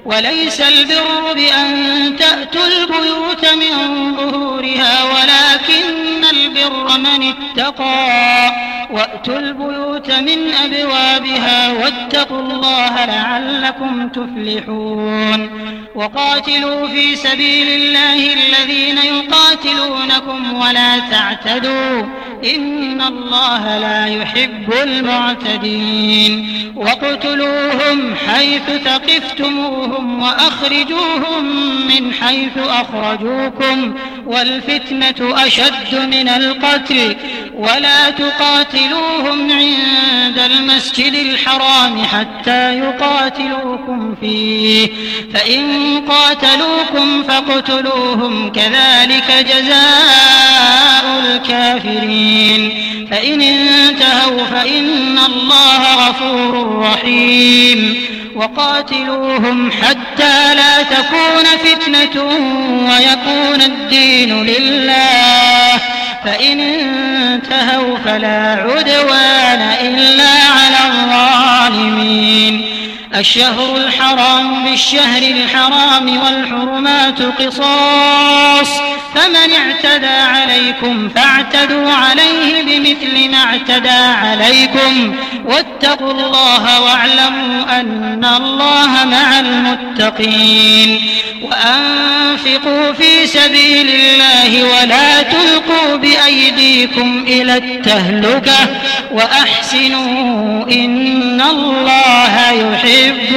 وليس البر بأن تأتوا البيوت من ظهورها ولكن البر من اتقى وأتوا البيوت من أبوابها واتقوا الله لعلكم تفلحون وقاتلوا في سبيل الله الذين يقاتلونكم ولا تعتدوا إن الله لا يحب المعتدين واقتلوهم حيث ثقفتموهم وأخرجوهم من حيث أخرجوكم والفتنة أشد من القتل ولا تقاتلوهم عند المسجد الحرام حتى يقاتلوكم فيه فإن قاتلوكم فاقتلوهم كذلك جزاء الكافرين فإن انتهوا فإن الله غفور رحيم وقاتلوهم حتى لا تكون فتنة ويكون الدين لله فإن انتهوا فلا عدوان إلا على الظالمين الشهر الحرام بالشهر الحرام والحرمات قصاص فمن اعتدى عليكم فاعتدوا عليه بمثل ما اعتدى عليكم واتقوا الله واعلموا أن الله مع المتقين وأنفقوا في سبيل الله ولا تلقوا بأيديكم إلى التهلكة وأحسنوا إن الله يحب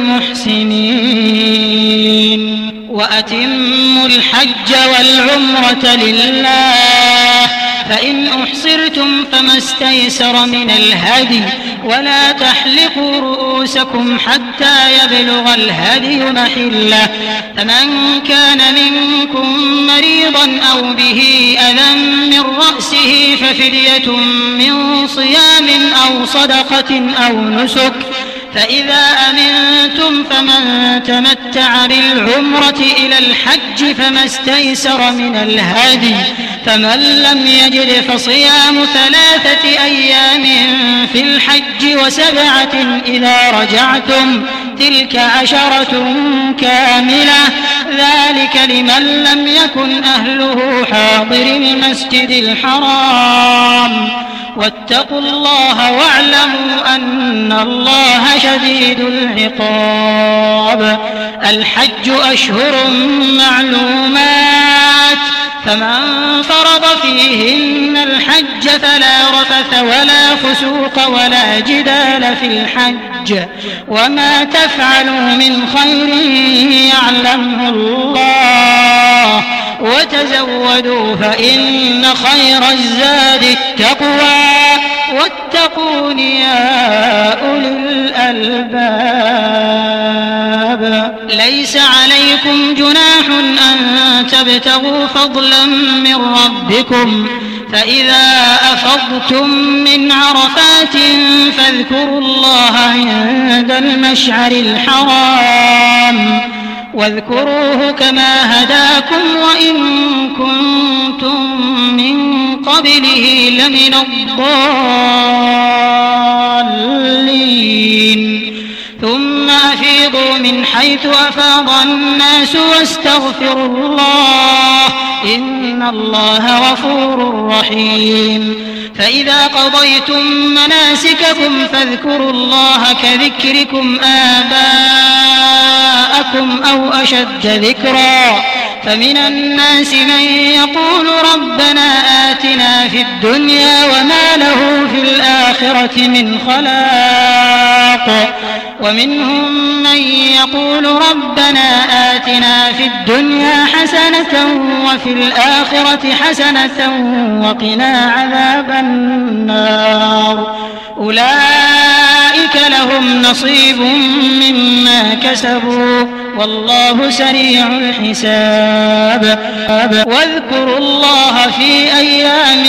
المحسنين وأتموا الحج والعمرة لله فإن أحصرتم فما استيسر من الهدي ولا تحلقوا رؤوسكم حتى يبلغ الهدي محله فمن كان منكم مريضا أو به أذى من رأسه ففدية من صيام أو صدقة أو نسك فإذا أمنتم فمن تمتع بالعمرة إلى الحج فما استيسر من الهدي فمن لم يجد فصيام ثلاثة أيام في الحج وسبعة إذا رجعتم تلك عشرة كاملة ذلك لمن لم يكن أهله حاضر المسجد الحرام واتقوا الله واعلموا أن الله شديد العقاب الحج أشهر معلومات فمن فرض فيهن الحج فلا رفث ولا فسوق ولا جدال في الحج وما تفعلوا من خير يعلمه الله وتزودوا فإن خير الزاد التقوى واتقون يا أولي الألباب ليس عليكم جناح أن تبتغوا فضلا من ربكم فإذا أفضتم من عرفات فاذكروا الله عند المشعر الحرام واذكروه كما هداكم وإن كنتم من قبله لمن الضالين ثم أفيضوا من حيث أفاض الناس واستغفروا الله إن الله غفور رحيم فإذا قضيتم مناسككم فاذكروا الله كذكركم آباءكم أو أشد ذكرا فمن الناس من يقول ربنا آتنا في الدنيا وما له في الآخرة من خلاق ومنهم من يقول ربنا آتنا في الدنيا حسنة وفي الآخرة حسنة وقنا عذاب النار أولئك لهم نصيب مما كسبوا والله سريع الحساب واذكروا الله في أيام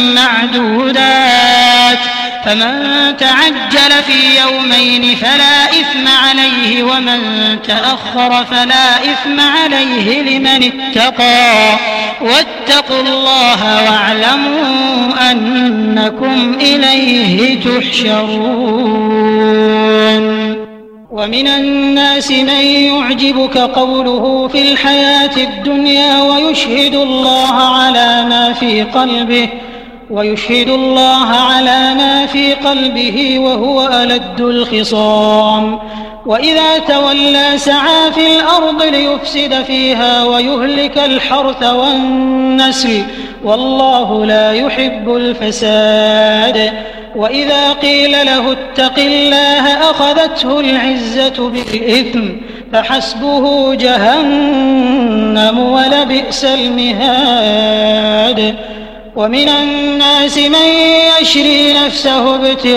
معدودات فمن تعجل في يومين فلا إثم عليه ومن تأخر فلا إثم عليه لمن اتقى واتقوا الله واعلموا أنكم إليه تحشرون ومن الناس من يعجبك قوله في الحياة الدنيا ويشهد الله على ما في قلبه ويشهد الله على ما في قلبه وهو ألد الخصام وإذا تولى سعى في الأرض ليفسد فيها ويهلك الحرث والنسل والله لا يحب الفساد وإذا قيل له اتق الله أخذته العزة بالإثم فحسبه جهنم ولبئس المهاد ومن الناس من يشري نفسه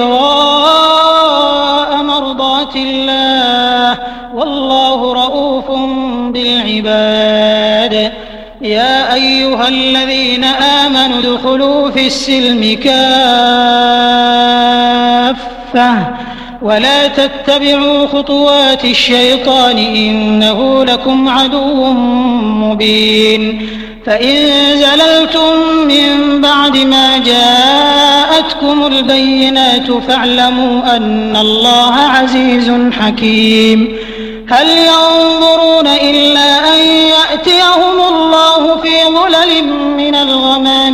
ابتغاء مرضات الله والله رؤوف بالعباد يا أيها الذين آمنوا ادخلوا في السلم كافة ولا تتبعوا خطوات الشيطان إنه لكم عدو مبين فإن زللتم من بعد ما جاءتكم البينات فاعلموا أن الله عزيز حكيم هل ينظرون إلا أن يأتيهم الله في ظلل من الغمام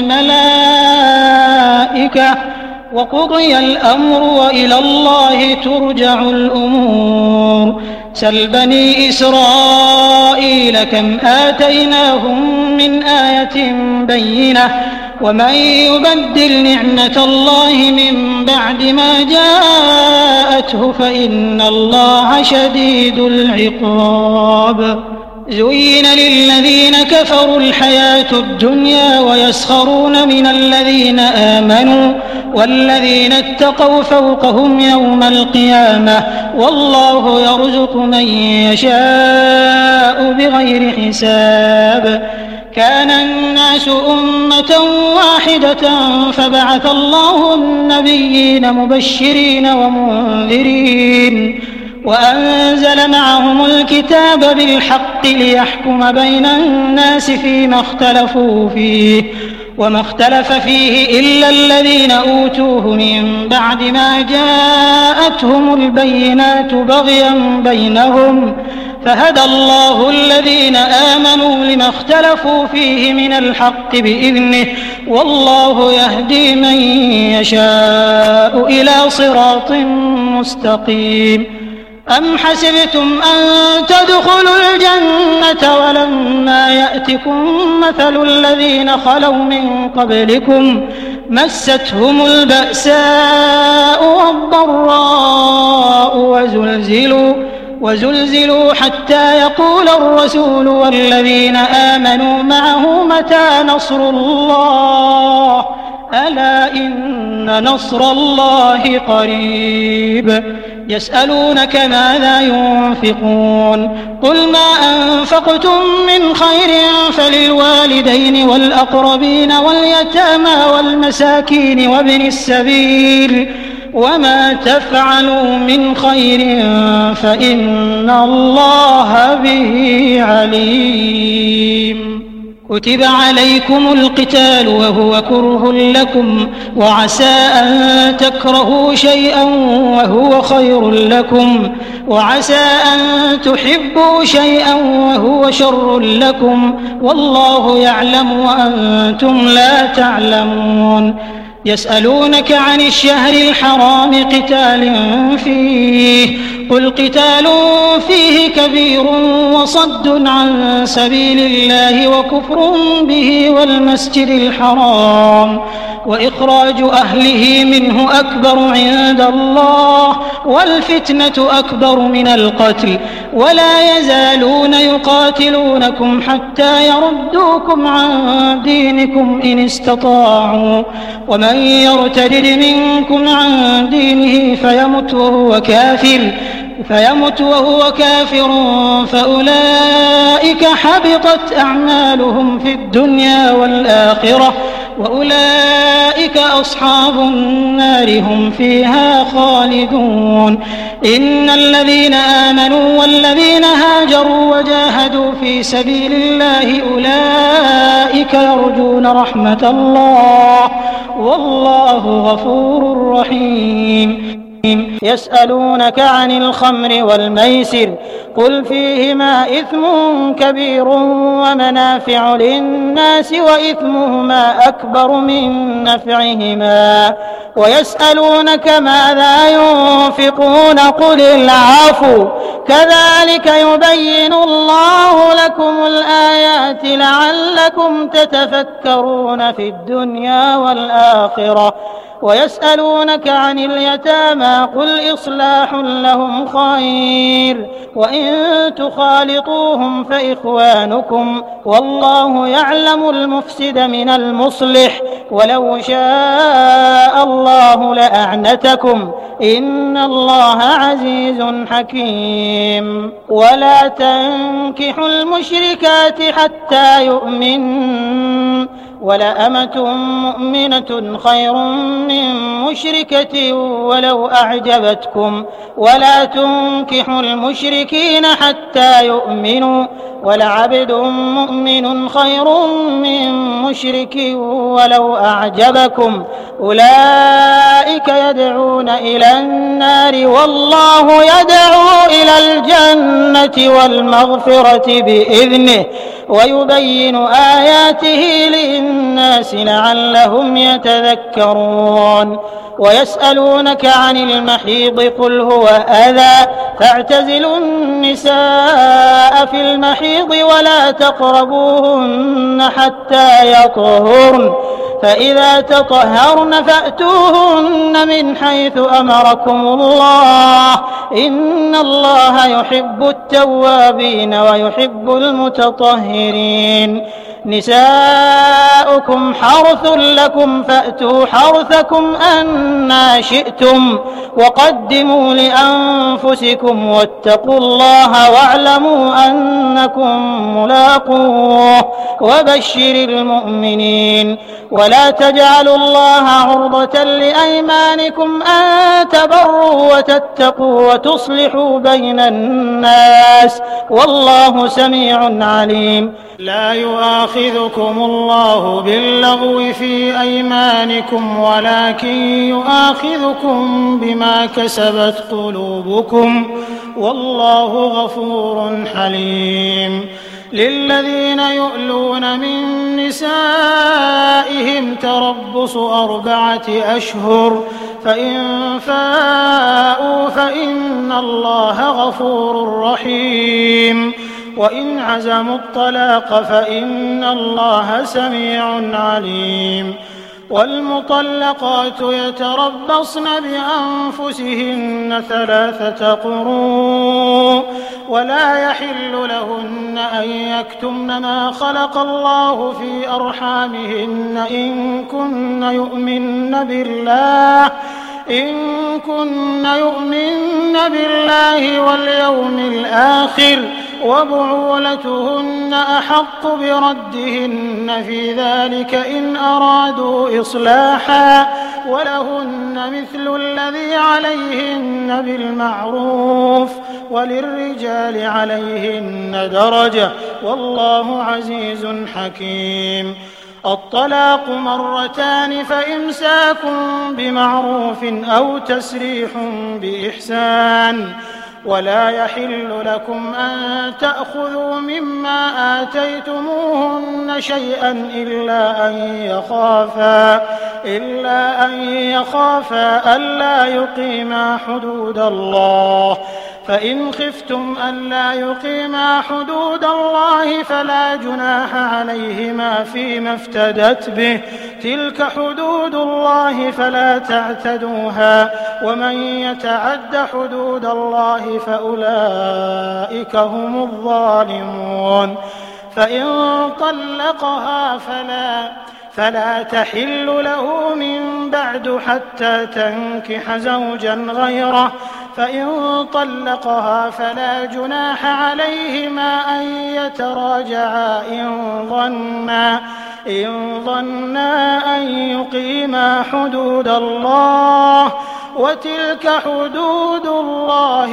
والملائكة وقضي الأمر وإلى الله ترجع الأمور سل بني إسرائيل كم آتيناهم من آية بينة ومن يبدل نعمة الله من بعد ما جاءته فإن الله شديد العقاب زين للذين كفروا الحياة الدنيا ويسخرون من الذين آمنوا والذين اتقوا فوقهم يوم القيامة والله يرزق من يشاء بغير حساب كان الناس أمة واحدة فبعث الله النبيين مبشرين ومنذرين وأنزل معهم الكتاب بالحق ليحكم بين الناس فيما اختلفوا فيه وما اختلف فيه إلا الذين أوتوه من بعد ما جاءتهم البينات بغيا بينهم فهدى الله الذين آمنوا لما اختلفوا فيه من الحق بإذنه والله يهدي من يشاء إلى صراط مستقيم أم حسبتم أن تدخلوا الجنة ولما يأتكم مثل الذين خلوا من قبلكم مستهم البأساء والضراء وزلزلوا وزلزلوا حتى يقول الرسول والذين آمنوا معه متى نصر الله ألا إن نصر الله قريب يسألونك ماذا ينفقون قل ما أنفقتم من خير فللوالدين والأقربين واليتامى والمساكين وابن السبيل وما تفعلوا من خير فإن الله به عليم كتب عليكم القتال وهو كره لكم وعسى أن تكرهوا شيئا وهو خير لكم وعسى أن تحبوا شيئا وهو شر لكم والله يعلم وأنتم لا تعلمون يسألونك عن الشهر الحرام قتال فيه قل قتال فيه كبير وصد عن سبيل الله وكفر به والمسجد الحرام وإخراج أهله منه أكبر عند الله والفتنة أكبر من القتل ولا يزالون يقاتلونكم حتى يردوكم عن دينكم إن استطاعوا ومن يرتد منكم عن دينه فيمت وهو كافر فيمت وهو كافر فأولئك حبطت أعمالهم في الدنيا والآخرة وأولئك أصحاب النار هم فيها خالدون إن الذين آمنوا والذين هاجروا وجاهدوا في سبيل الله أولئك يرجون رحمة الله والله غفور رحيم يسألونك عن الخمر والميسر قل فيهما إثم كبير ومنافع للناس وإثمهما أكبر من نفعهما ويسألونك ماذا ينفقون قل العفو كذلك يبين الله لكم الآيات لعلكم تتفكرون في الدنيا والآخرة ويسألونك عن اليتامى قل إصلاح لهم خير وإن تخالطوهم فإخوانكم والله يعلم المفسد من المصلح ولو شاء الله لأعنتكم إن الله عزيز حكيم ولا تنكحوا المشركات حتى يؤمنوا ولأمة مؤمنة خير من مشركة ولو أعجبتكم ولا تنكحوا المشركين حتى يؤمنوا ولعبد مؤمن خير من مشرك ولو أعجبكم أولئك يدعون إلى النار والله يدعو إلى الجنة والمغفرة بإذنه ويبين آياته للناس لعلهم يتذكرون ويسألونك عن المحيض قل هو أذى فاعتزلوا النساء في المحيض ولا تقربوهن حتى يطهرن فإذا تطهرن فأتوهن من حيث أمركم الله إن الله يحب التوابين ويحب المتطهرين نساؤكم حرث لكم فأتوا حرثكم أنى شئتم وقدموا لأنفسكم واتقوا الله واعلموا أنكم ملاقوه وبشر المؤمنين ولا تجعلوا الله عرضة لأيمانكم أن تبروا وتتقوا وتصلحوا بين الناس والله سميع عليم لا يؤاخذكم الله باللغو في أيمانكم ولكن يؤاخذكم بما كسبت قلوبكم والله غفور حليم للذين يؤلون من نسائهم تربص أربعة أشهر فإن فاءوا فإن الله غفور رحيم وإن عزموا الطلاق فإن الله سميع عليم والمطلقات يتربصن بأنفسهن ثلاثة قروء ولا يحل لهن أن يكتمن ما خلق الله في أرحامهن إن كن يؤمن بالله إن كن يؤمن بالله واليوم الآخر وبعولتهن أحق بردهن في ذلك إن أرادوا إصلاحا ولهن مثل الذي عليهن بالمعروف وللرجال عليهن درجة والله عزيز حكيم الطلاق مرتان فإمساك بمعروف أو تسريح بإحسان ولا يحل لكم أن تأخذوا مما آتيتموهن شيئا إلا أن يخافا إلا أن يخافا ألا يقيما حدود الله فإن خفتم ألا يقيما حدود الله فلا جناح عليهما فيما افتدت به تلك حدود الله فلا تعتدوها ومن يتعد حدود الله فأولئك هم الظالمون فإن طلقها فلا فلا تحل له من بعد حتى تنكح زوجا غيره فإن طلقها فلا جناح عليهما أن يتراجعا إن ظنا إن ظنا أن يقيما حدود الله وتلك حدود الله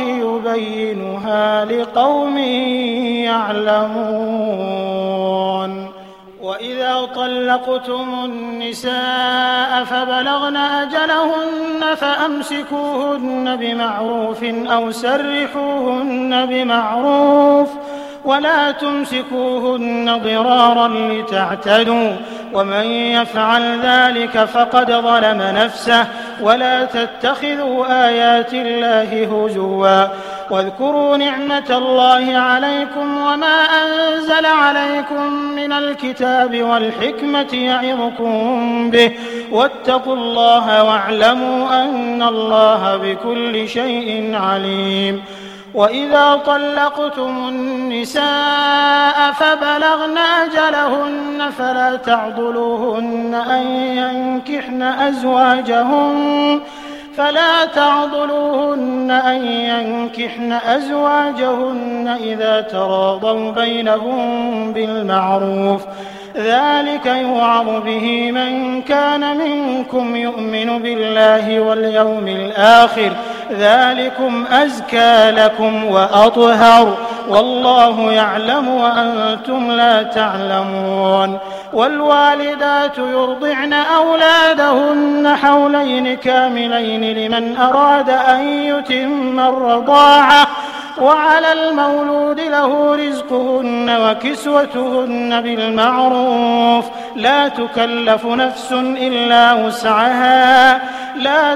يبينها لقوم يعلمون وإذا طلقتم النساء فبلغن أجلهن فأمسكوهن بمعروف أو سرحوهن بمعروف ولا تمسكوهن ضرارا لتعتدوا ومن يفعل ذلك فقد ظلم نفسه ولا تتخذوا آيات الله هزوا واذكروا نعمة الله عليكم وما أنزل عليكم من الكتاب والحكمة يعظكم به واتقوا الله واعلموا أن الله بكل شيء عليم. وإذا طلقتم النساء فبلغن أجلهن فلا تعضلوهن أن ينكحن أزواجهن فلا تعضلوهن أن ينكحن أزواجهن إذا تراضوا بينهم بالمعروف ذلك يوعظ به من كان منكم يؤمن بالله واليوم الآخر ذلكم أزكى لكم وأطهر والله يعلم وأنتم لا تعلمون. والوالدات يرضعن أولادهن حولين كاملين لمن أراد أن يتم الرضاعة وعلى المولود له رزقهن وكسوتهن بالمعروف لا تكلف نفس إلا وسعها لا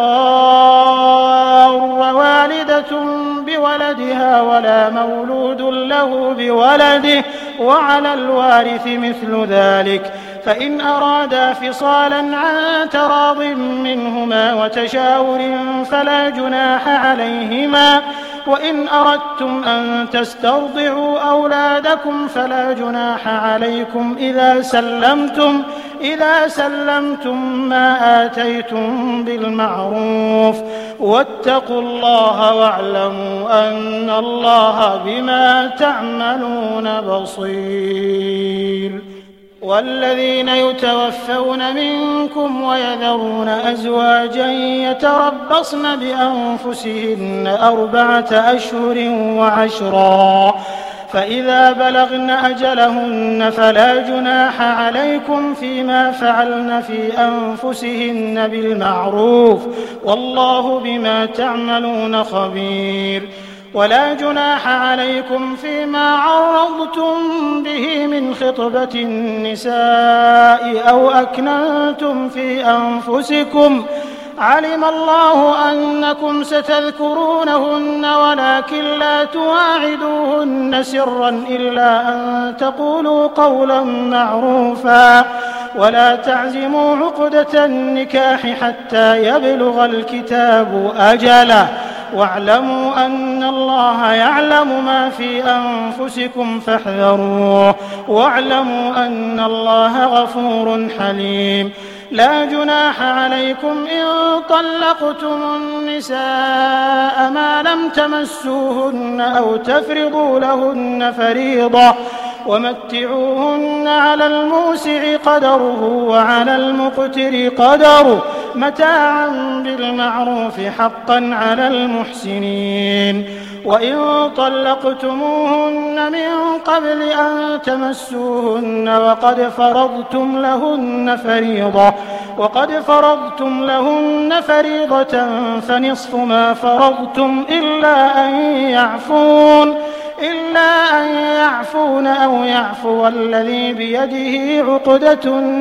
تضار والدة بولدها ولا مولود له بولده وعلى الوارث مثل ذلك فإن أرادا فصالا عن تراض منهما وتشاور فلا جناح عليهما وإن أردتم أن تسترضعوا أولادكم فلا جناح عليكم إذا سلمتم إذا سلمتم ما آتيتم بالمعروف واتقوا الله واعلموا أن الله بما تعملون بصير. والذين يتوفون منكم ويذرون أزواجا يتربصن بأنفسهن أربعة أشهر وعشرا فإذا بلغن أجلهن فلا جناح عليكم فيما فعلن في أنفسهن بالمعروف والله بما تعملون خبير. ولا جناح عليكم فيما عرضتم به من خطبة النساء أو أكننتم في أنفسكم علم الله أنكم ستذكرونهن ولكن لا تواعدوهن سرا إلا أن تقولوا قولا معروفا ولا تعزموا عقدة النكاح حتى يبلغ الكتاب أجله واعلموا أن الله يعلم ما في أنفسكم فاحذروه واعلموا أن الله غفور حليم. لا جناح عليكم إن طلقتم النساء ما لم تمسوهن أو تفرضوا لهن فريضة ومتعوهن على الموسع قدره وعلى المقتر قدره متاعا بالمعروف حقا على المحسنين. وإن طلقتموهن من قبل أن تمسوهن وقد فرضتم لهن فريضة وقد فرضتم لهن فريضة فنصف ما فرضتم إلا أن يعفون إلا أن يعفون أو يعفو الذي بيده عقدة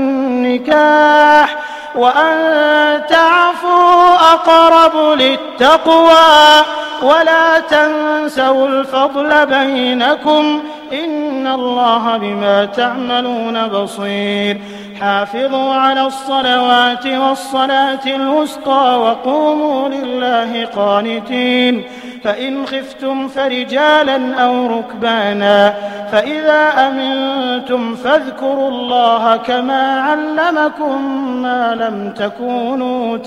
النكاح وأن تعفوا أقرب للتقوى ولا تنسوا الفضل بينكم إن الله بما تعملون بصير. حافظوا على الصلوات والصلاة الوسطى وقوموا لله قانتين فإن خفتم فرجالا أو ركبانا فإذا أمنتم فاذكروا الله كما علمكم ما لم تكونوا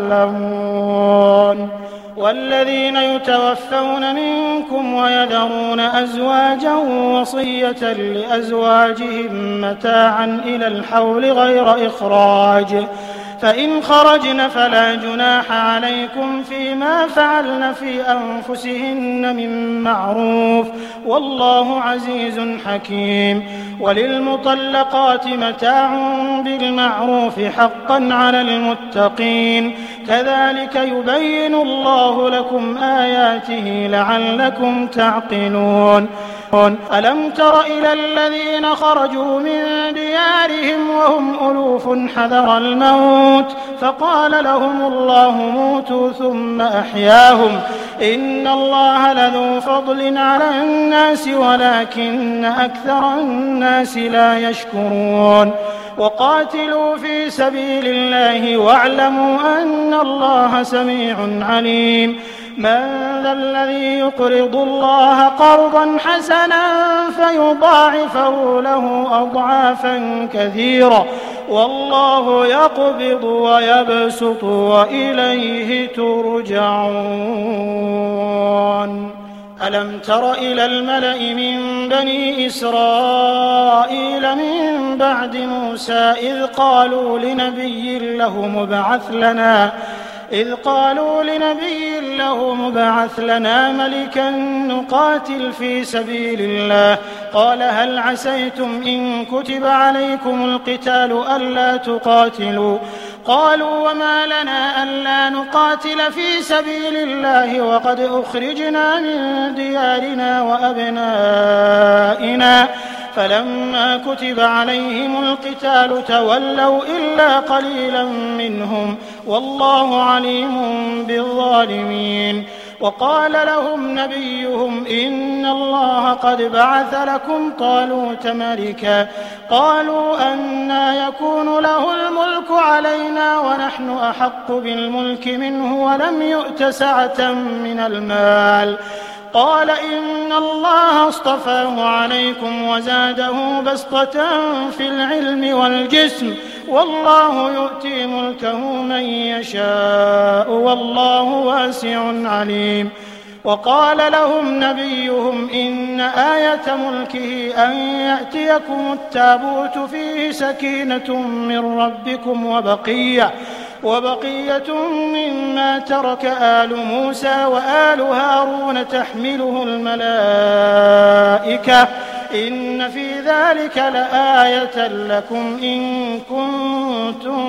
تعلمون. والذين يتوفون منكم ويذرون أزواجا وصية لأزواجهم متاعا إلى الحول غير إخراج فإن خرجن فلا جناح عليكم فيما فعلن في أنفسهن من معروف والله عزيز حكيم. وللمطلقات متاع بالمعروف حقا على المتقين كذلك يبين الله لكم آياته لعلكم تعقلون. ألم تر إلى الذين خرجوا من ديارهم وهم ألوف حذر الموت فقال لهم الله موتوا ثم أحياهم إن الله لذو فضل على الناس ولكن أكثر الناس لا يشكرون. وقاتلوا في سبيل الله واعلموا أن الله سميع عليم. من ذا الذي يقرض الله قرضا حسنا فيضاعفه له أضعافا كثيرة والله يقبض ويبسط وإليه ترجعون. ألم تر إلى الملأ من بني إسرائيل من بعد موسى إذ قالوا لنبي له مبعث لنا إذ قالوا لنبي له مبعث لنا ملكا نقاتل في سبيل الله قال هل عسيتم إن كتب عليكم القتال ألا تقاتلوا قالوا وما لنا ألا نقاتل في سبيل الله وقد أخرجنا من ديارنا وأبنائنا فلما كتب عليهم القتال تولوا إلا قليلا منهم والله عليم بالظالمين. وقال لهم نبيهم إن الله قد بعث لكم طالوت ملكا قالوا أنى يكون له الملك علينا ونحن أحق بالملك منه ولم يؤت سعة من المال قال إن الله اصطفاه عليكم وزاده بسطة في العلم والجسم والله يؤتي ملكه من يشاء والله واسع عليم. وقال لهم نبيهم إن آية ملكه أن يأتيكم التابوت فيه سكينة من ربكم وبقية وبقية مما ترك آل موسى وآل هارون تحمله الملائكة إن في ذلك لآية لكم إن كنتم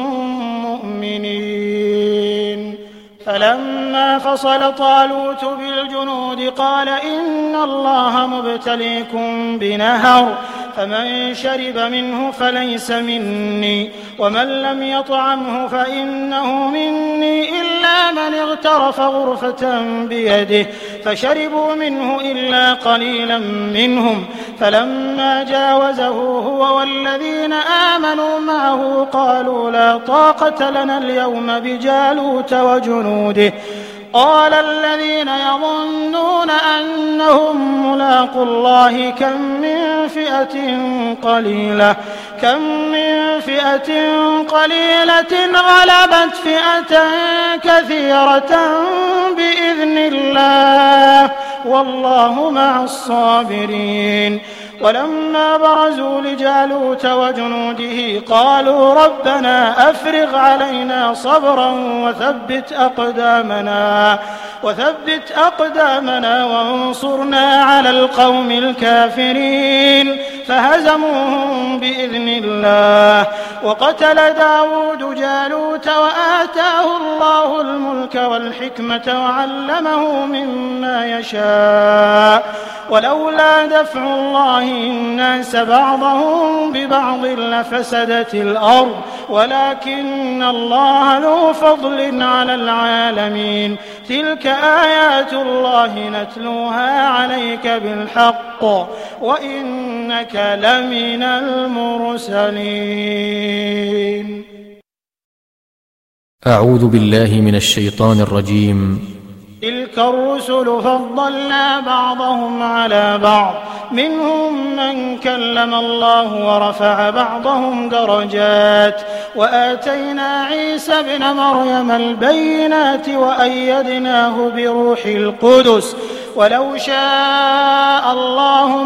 مؤمنين. فلما فصل طالوت بالجنود قال إن الله مبتليكم بنهر فمن شرب منه فليس مني ومن لم يطعمه فإنه مني إلا من اغترف غرفة بيده فشربوا منه إلا قليلا منهم فلما جاوزه هو والذين آمنوا معه قالوا لا طاقة لنا اليوم بجالوت وجنوده قال الذين يظنون أنهم ملاقوا الله كم من فئة قليلة كم من فئة قليلة غلبت فئة كثيرة بإذن الله والله مع الصابرين. ولما برزوا لجالوت وجنوده قالوا ربنا أفرغ علينا صبرا وثبت أقدامنا وثبت أقدامنا وانصرنا على القوم الكافرين فهزموهم بإذن الله. وقتل داود جالوت وآتاه الله الملك والحكمة وعلمه مما يشاء ولولا دفع الله الناس بعضهم ببعض لفسدت الأرض ولكن الله ذو فضل على العالمين. تلك آيات الله نتلوها عليك بالحق وإنك لمن المرسلين. أعوذ بالله من الشيطان الرجيم. تلك الرسل فضلنا بعضهم على بعض منهم من كلم الله ورفع بعضهم درجات وآتينا عيسى ابن مريم البينات وأيدناه بروح القدس ولو شاء الله ما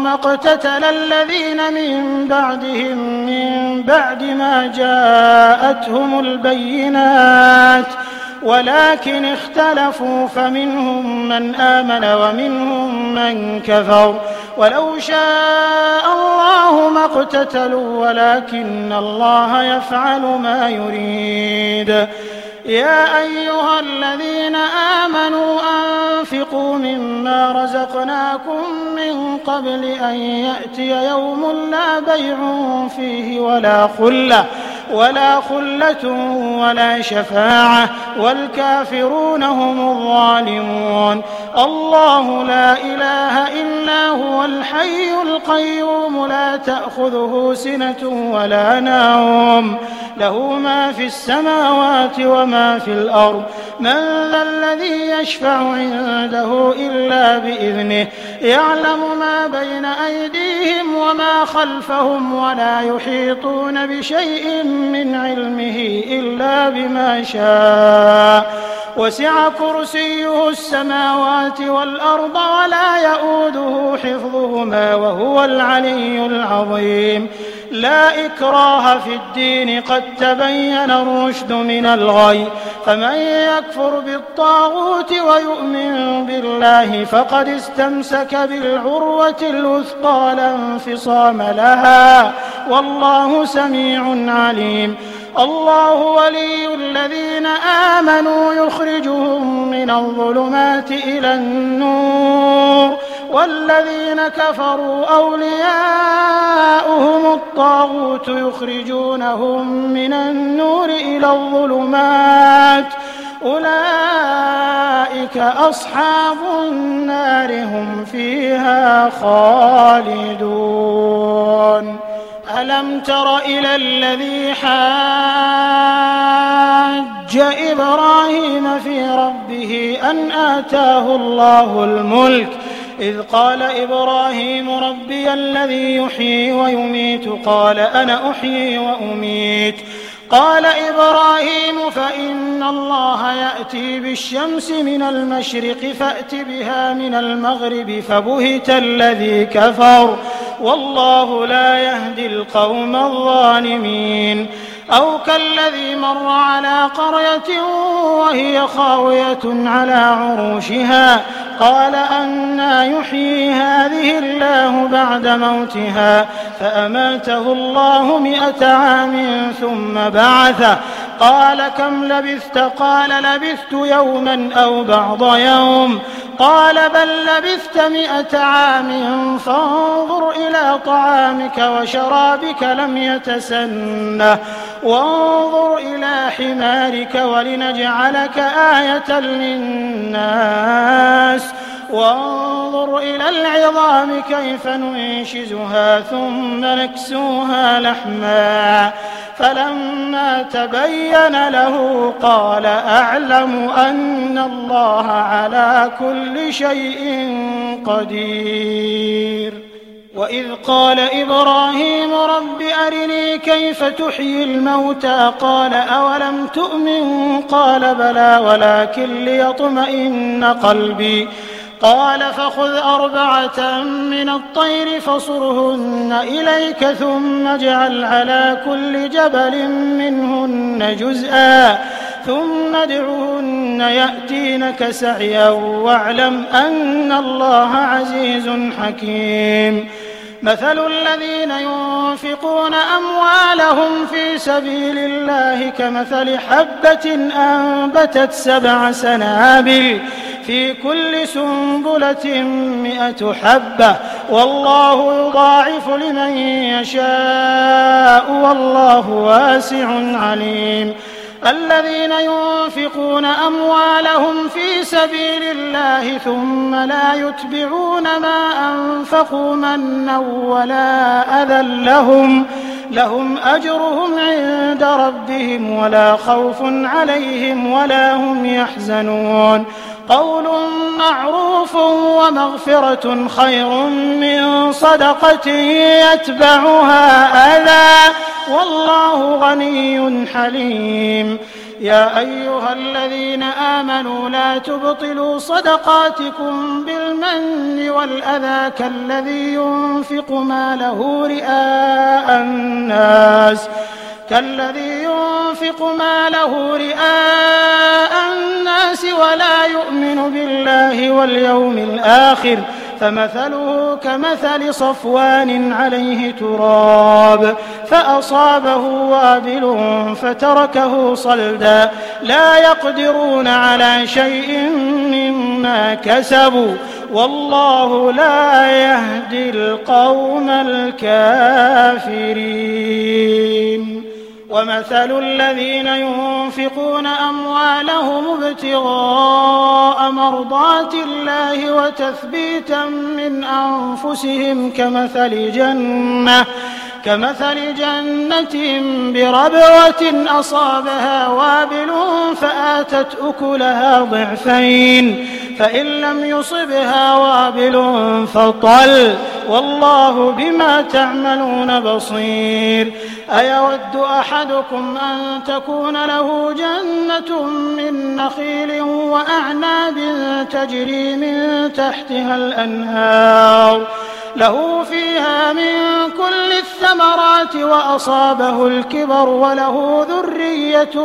ما اقتتل الذين من بعدهم من بعد ما جاءتهم البينات ولكن اختلفوا فمنهم من آمن ومنهم من كفر ولو شاء الله ما اقتتلوا ولكن الله يفعل ما يريد. يا أيها الذين آمنوا أنفقوا مما رزقناكم من قبل أن يأتي يوم لا بيع فيه ولا خلة ولا خلة ولا شفاعة والكافرون هم الظالمون. الله لا إله إلا هو الحي القيوم لا تأخذه سنة ولا نوم له ما في السماوات وما في الأرض من ذا الذي يشفع عنده إلا بإذنه يعلم ما بين أيديهم وما خلفهم ولا يحيطون بشيء من علمه إلا بما شاء وسع كرسيه السماوات والأرض ولا يؤوده حفظهما وهو العلي العظيم. لا إكراه في الدين قد تبين الرشد من الغي فمن يكفر بالطاغوت ويؤمن بالله فقد استمسك بالعروة الوثقى لا انفصام لها والله سميع عليم. الله ولي الذين آمنوا يخرجهم من الظلمات إلى النور والذين كفروا أولياؤهم الطاغوت يخرجونهم من النور إلى الظلمات أولئك أصحاب النار هم فيها خالدون. ألم تر إلى الذي حاج إبراهيم في ربه أن آتاه الله الملك إذ قال إبراهيم ربي الذي يحيي ويميت قال أنا أحيي وأميت قال إبراهيم فإن الله يأتي بالشمس من المشرق فأت بها من المغرب فبهت الذي كفر والله لا يهدي القوم الظالمين. أو كالذي مر على قرية وهي خاوية على عروشها قال أنى يحيي هذه الله بعد موتها فأماته الله مئة عام ثم بعثه قال كم لبثت قال لبثت يوما أو بعض يوم قال بل لبثت مئة عام فانظر إلى طعامك وشرابك لم يتسنه وانظر إلى حمارك ولنجعلك آية للناس وانظر إلى العظام كيف ننشزها ثم نكسوها لحما فلما تبين له قال أعلم أن الله على كل شيء قدير. وإذ قال إبراهيم رب أرني كيف تحيي الموتى قال أولم تؤمن قال بلى ولكن ليطمئن قلبي قال فخذ أربعة من الطير فصرهن إليك ثم اجعل على كل جبل منهن جزءا ثم ادعهن يأتينك سعيا واعلم أن الله عزيز حكيم. مثل الذين ينفقون أموالهم في سبيل الله كمثل حبة أنبتت سبع سنابل في كل سنبلة مئة حبة والله يضاعف لمن يشاء والله واسع عليم. الذين ينفقون أموالهم في سبيل الله ثم لا يتبعون ما أنفقوا منا ولا أذى لهم لهم أجرهم عند ربهم ولا خوف عليهم ولا هم يحزنون. قول معروف ومغفرة خير من صدقة يتبعها أذى والله غني حليم. يا أيها الذين آمنوا لا تبطلوا صدقاتكم بالمن والأذى كالذي ينفق ماله رئاء الناس كالذي ينفق ماله رئاء الناس ولا يؤمن بالله واليوم الآخر فمثله كمثل صفوان عليه تراب فأصابه وابل فتركه صلدا لا يقدرون على شيء مما كسبوا والله لا يهدي القوم الكافرين. ومثل الذين ينفقون أموالهم ابتغاء مرضات الله وتثبيتا من أنفسهم كمثل جنة كمثل جنة بربوة أصابها وابل فآتت أكلها ضعفين فإن لم يصبها وابل فطل والله بما تعملون بصير. أيود أحدكم أن تكون له جنة من نخيل وأعناب تجري من تحتها الأنهار له فيها من كل الثمرات وأصابه الكبر وله ذرية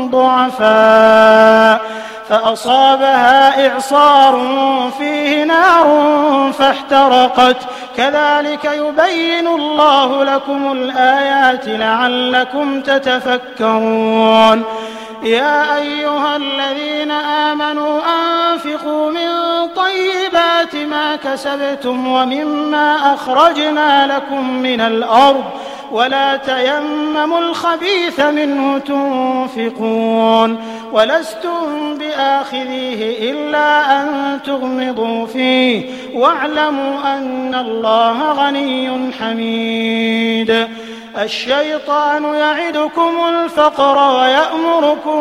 ضعفاء فأصابها إعصار فيه نار فاحترقت كذلك يبين الله لكم الآيات لعلكم تتفكرون. يا أيها الذين آمنوا أنفقوا من طيبات ما كسبتم ومما أخرجنا لكم من الأرض ولا تيمموا الخبيث منه تنفقون ولستم بآخذيه إلا أن تغمضوا فيه واعلموا أن الله غني حميد. الشيطان يعدكم الفقر ويأمركم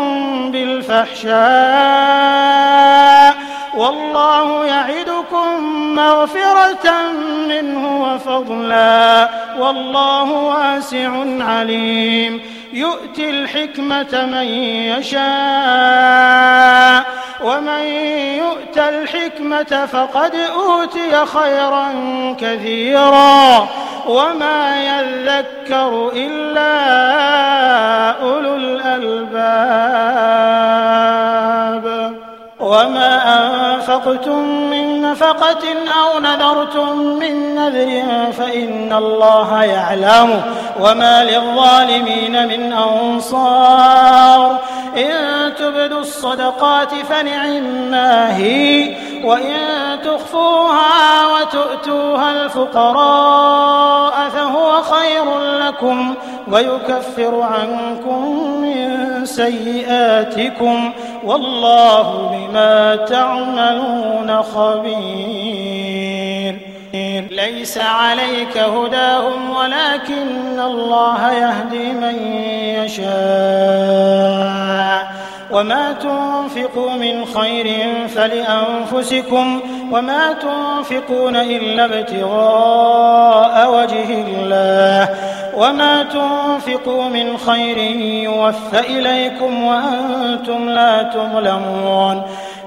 بالفحشاء والله يعدكم مغفرة منه وفضلا والله واسع عليم. يؤتي الحكمة من يشاء ومن يؤت الحكمة فقد أوتي خيرا كثيرا وما يذكر إلا أولو الألباب. وما أنفقتم من نفقة أو نذرتم من نذر فإن الله يعلمه وما للظالمين من أنصار. إن تبدوا الصدقات فنعما هي وإن تخفوها وتؤتوها الفقراء فهو خير لكم ويكفر عنكم من سيئاتكم والله بما تعملون خبير. ليس عليك هداهم ولكن الله يهدي من يشاء وما تنفقوا من خير فلأنفسكم وما تنفقون إلا ابتغاء وجه الله وما تنفقوا من خير يوفى إليكم وأنتم لا تظلمون.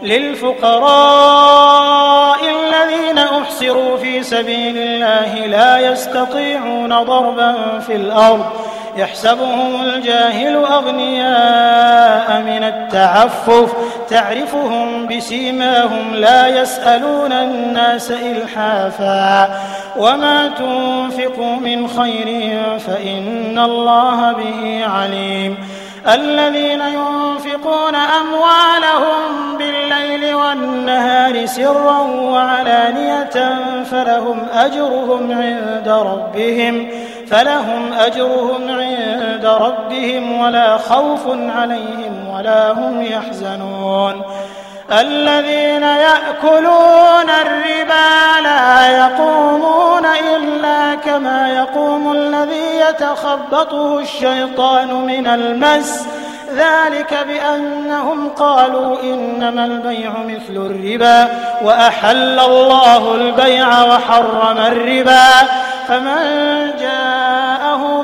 للفقراء الذين أحصروا في سبيل الله لا يستطيعون ضربا في الأرض يحسبهم الجاهل أغنياء من التعفف تعرفهم بسيماهم لا يسألون الناس إلحافا وما تنفقوا من خير فإن الله به عليم. الذين ينفقون أموالهم بالليل والنهار سرا وعلانية فلهم أجرهم عند ربهم فلهم أجرهم عند ربهم ولا خوف عليهم ولا هم يحزنون. الذين يأكلون الربا لا يقومون إلا كما يقوم الذي يتخبطه الشيطان من المس ذلك بأنهم قالوا إنما البيع مثل الربا وأحل الله البيع وحرم الربا فمن جاءه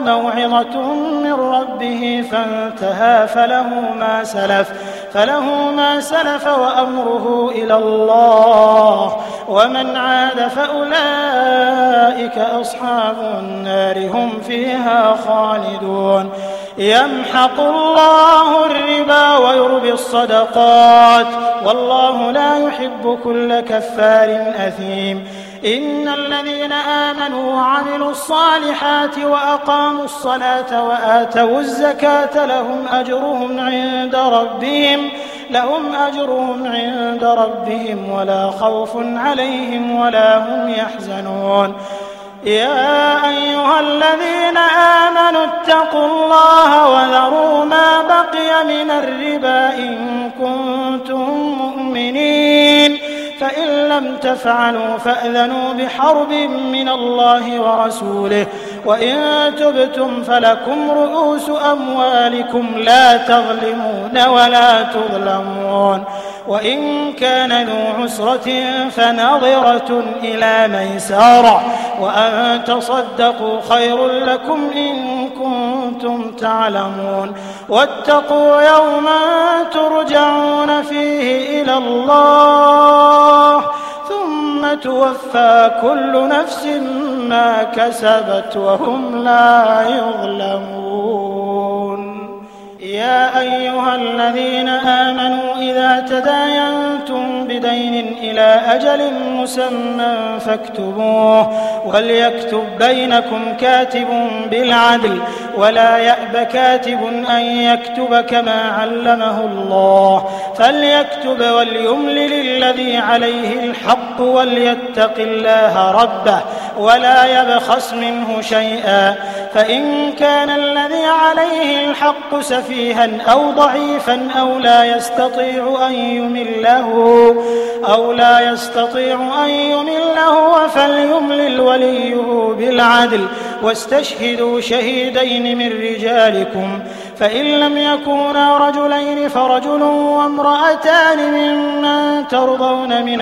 موعظة من ربه فانتهى فله ما سلف فله ما سلف وأمره إلى الله ومن عاد فأولئك أصحاب النار هم فيها خالدون. يمحق الله الربا ويربي الصدقات والله لا يحب كل كفار أثيم. إن الذين آمنوا وعملوا الصالحات وأقاموا الصلاة وآتوا الزكاة لهم أجرهم عند ربهم لهم أجرهم عند ربهم ولا خوف عليهم ولا هم يحزنون. يا أيها الذين آمنوا اتقوا الله وذروا ما بقي من الربا إن كنتم مؤمنين فإن لم تفعلوا فأذنوا بحرب من الله ورسوله وإن تبتم فلكم رؤوس أموالكم لا تظلمون ولا تظلمون. وإن كان ذو عسرة فنظرة إلى ميسرة وأن تصدقوا خير لكم إن كنتم تعلمون. واتقوا يوما ترجعون فيه إلى الله ثم توفى كل نفس ما كسبت وهم لا يظلمون. يا أيها الذين آمنوا إذا تداينتم بدين إلى أجل مسمى فاكتبوه وليكتب بينكم كاتب بالعدل ولا يأب كاتب أن يكتب كما علمه الله فليكتب وليملل الذي عليه الحق وليتق الله ربه ولا يبخس منه شيئا فإن كان الذي عليه الحق سفيها أو ضعيفا أو لا يستطيع أن يمله أو لا يستطيع أن يمله فليملل وليه بالعدل واستشهدوا شهيدين من رجالكم فإن لم يكونا رجلين فرجل وامرأتان ممن ترضون من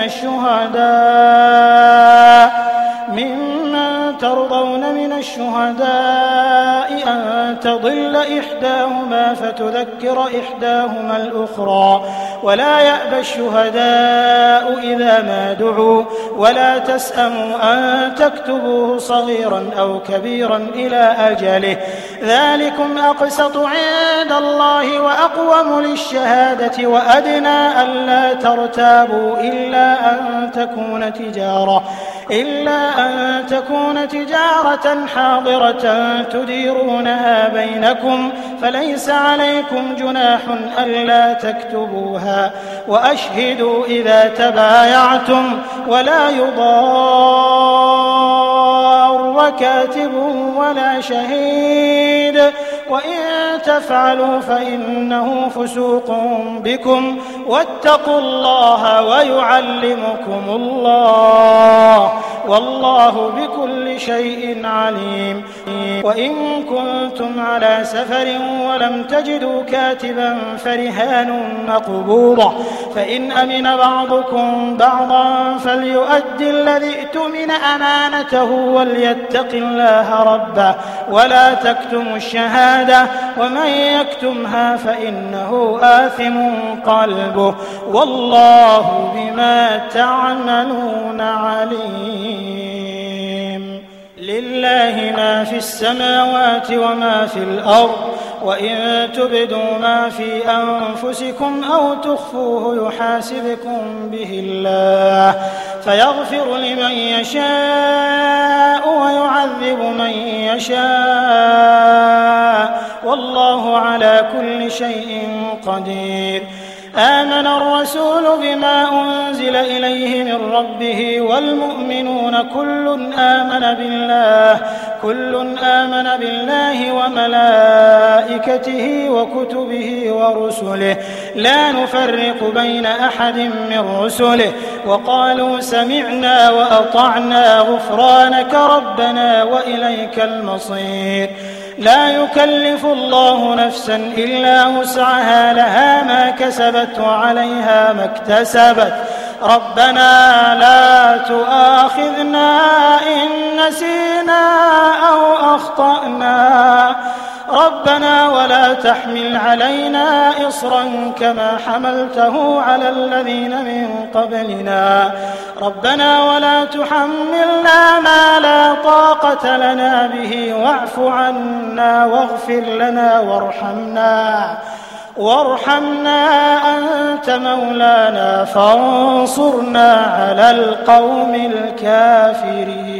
الشهداء ممن ترضون من الشهداء أن تضل إحداهما فتذكر إحداهما الأخرى ولا يأبى الشهداء إذا ما دعوا ولا تسأموا أن تكتبوه صغيرا أو كبيرا إلى أجله ذلكم أقسط عند الله وأقوم للشهادة وأدنى ألا ترتابوا إلا أن تكون تجارة إلا أن تكون تجارة حاضرة تديرونها بينكم فليس عليكم جناح ألا تكتبوها وأشهدوا إذا تبايعتم ولا يضار كاتب ولا شهيد وإن تفعلوا فإنه فسوق بكم واتقوا الله ويعلمكم الله والله بكل شيء عليم. وإن كنتم على سفر ولم تجدوا كاتبا فرهان مقبوضة فإن أمن بعضكم بعضا فليؤدي الذي اؤتمن أمانته وليتق الله ربه ولا تكتموا الشهادة ومن يكتمها فإنه آثم قلبه والله بما تعملون عليم. لله ما في السماوات وما في الأرض وإن تبدوا ما في أنفسكم أو تخفوه يحاسبكم به الله فيغفر لمن يشاء ويعذب من يشاء والله على كل شيء قدير. آمن الرسول بما أنزل إليه من ربه والمؤمنون كل آمن بالله كل آمن بالله وملائكته وكتبه ورسله لا نفرق بين أحد من رسله وقالوا سمعنا وأطعنا غفرانك ربنا وإليك المصير. لا يكلف الله نفسا إلا وسعها لها ما كسبت وعليها ما اكتسبت ربنا لا تؤاخذنا إن نسينا أو وأخطأنا ربنا ولا تحمل علينا إصرا كما حملته على الذين من قبلنا ربنا ولا تحملنا ما لا طاقة لنا به واعف عنا واغفر لنا وارحمنا وارحمنا أنت مولانا فانصرنا على القوم الكافرين.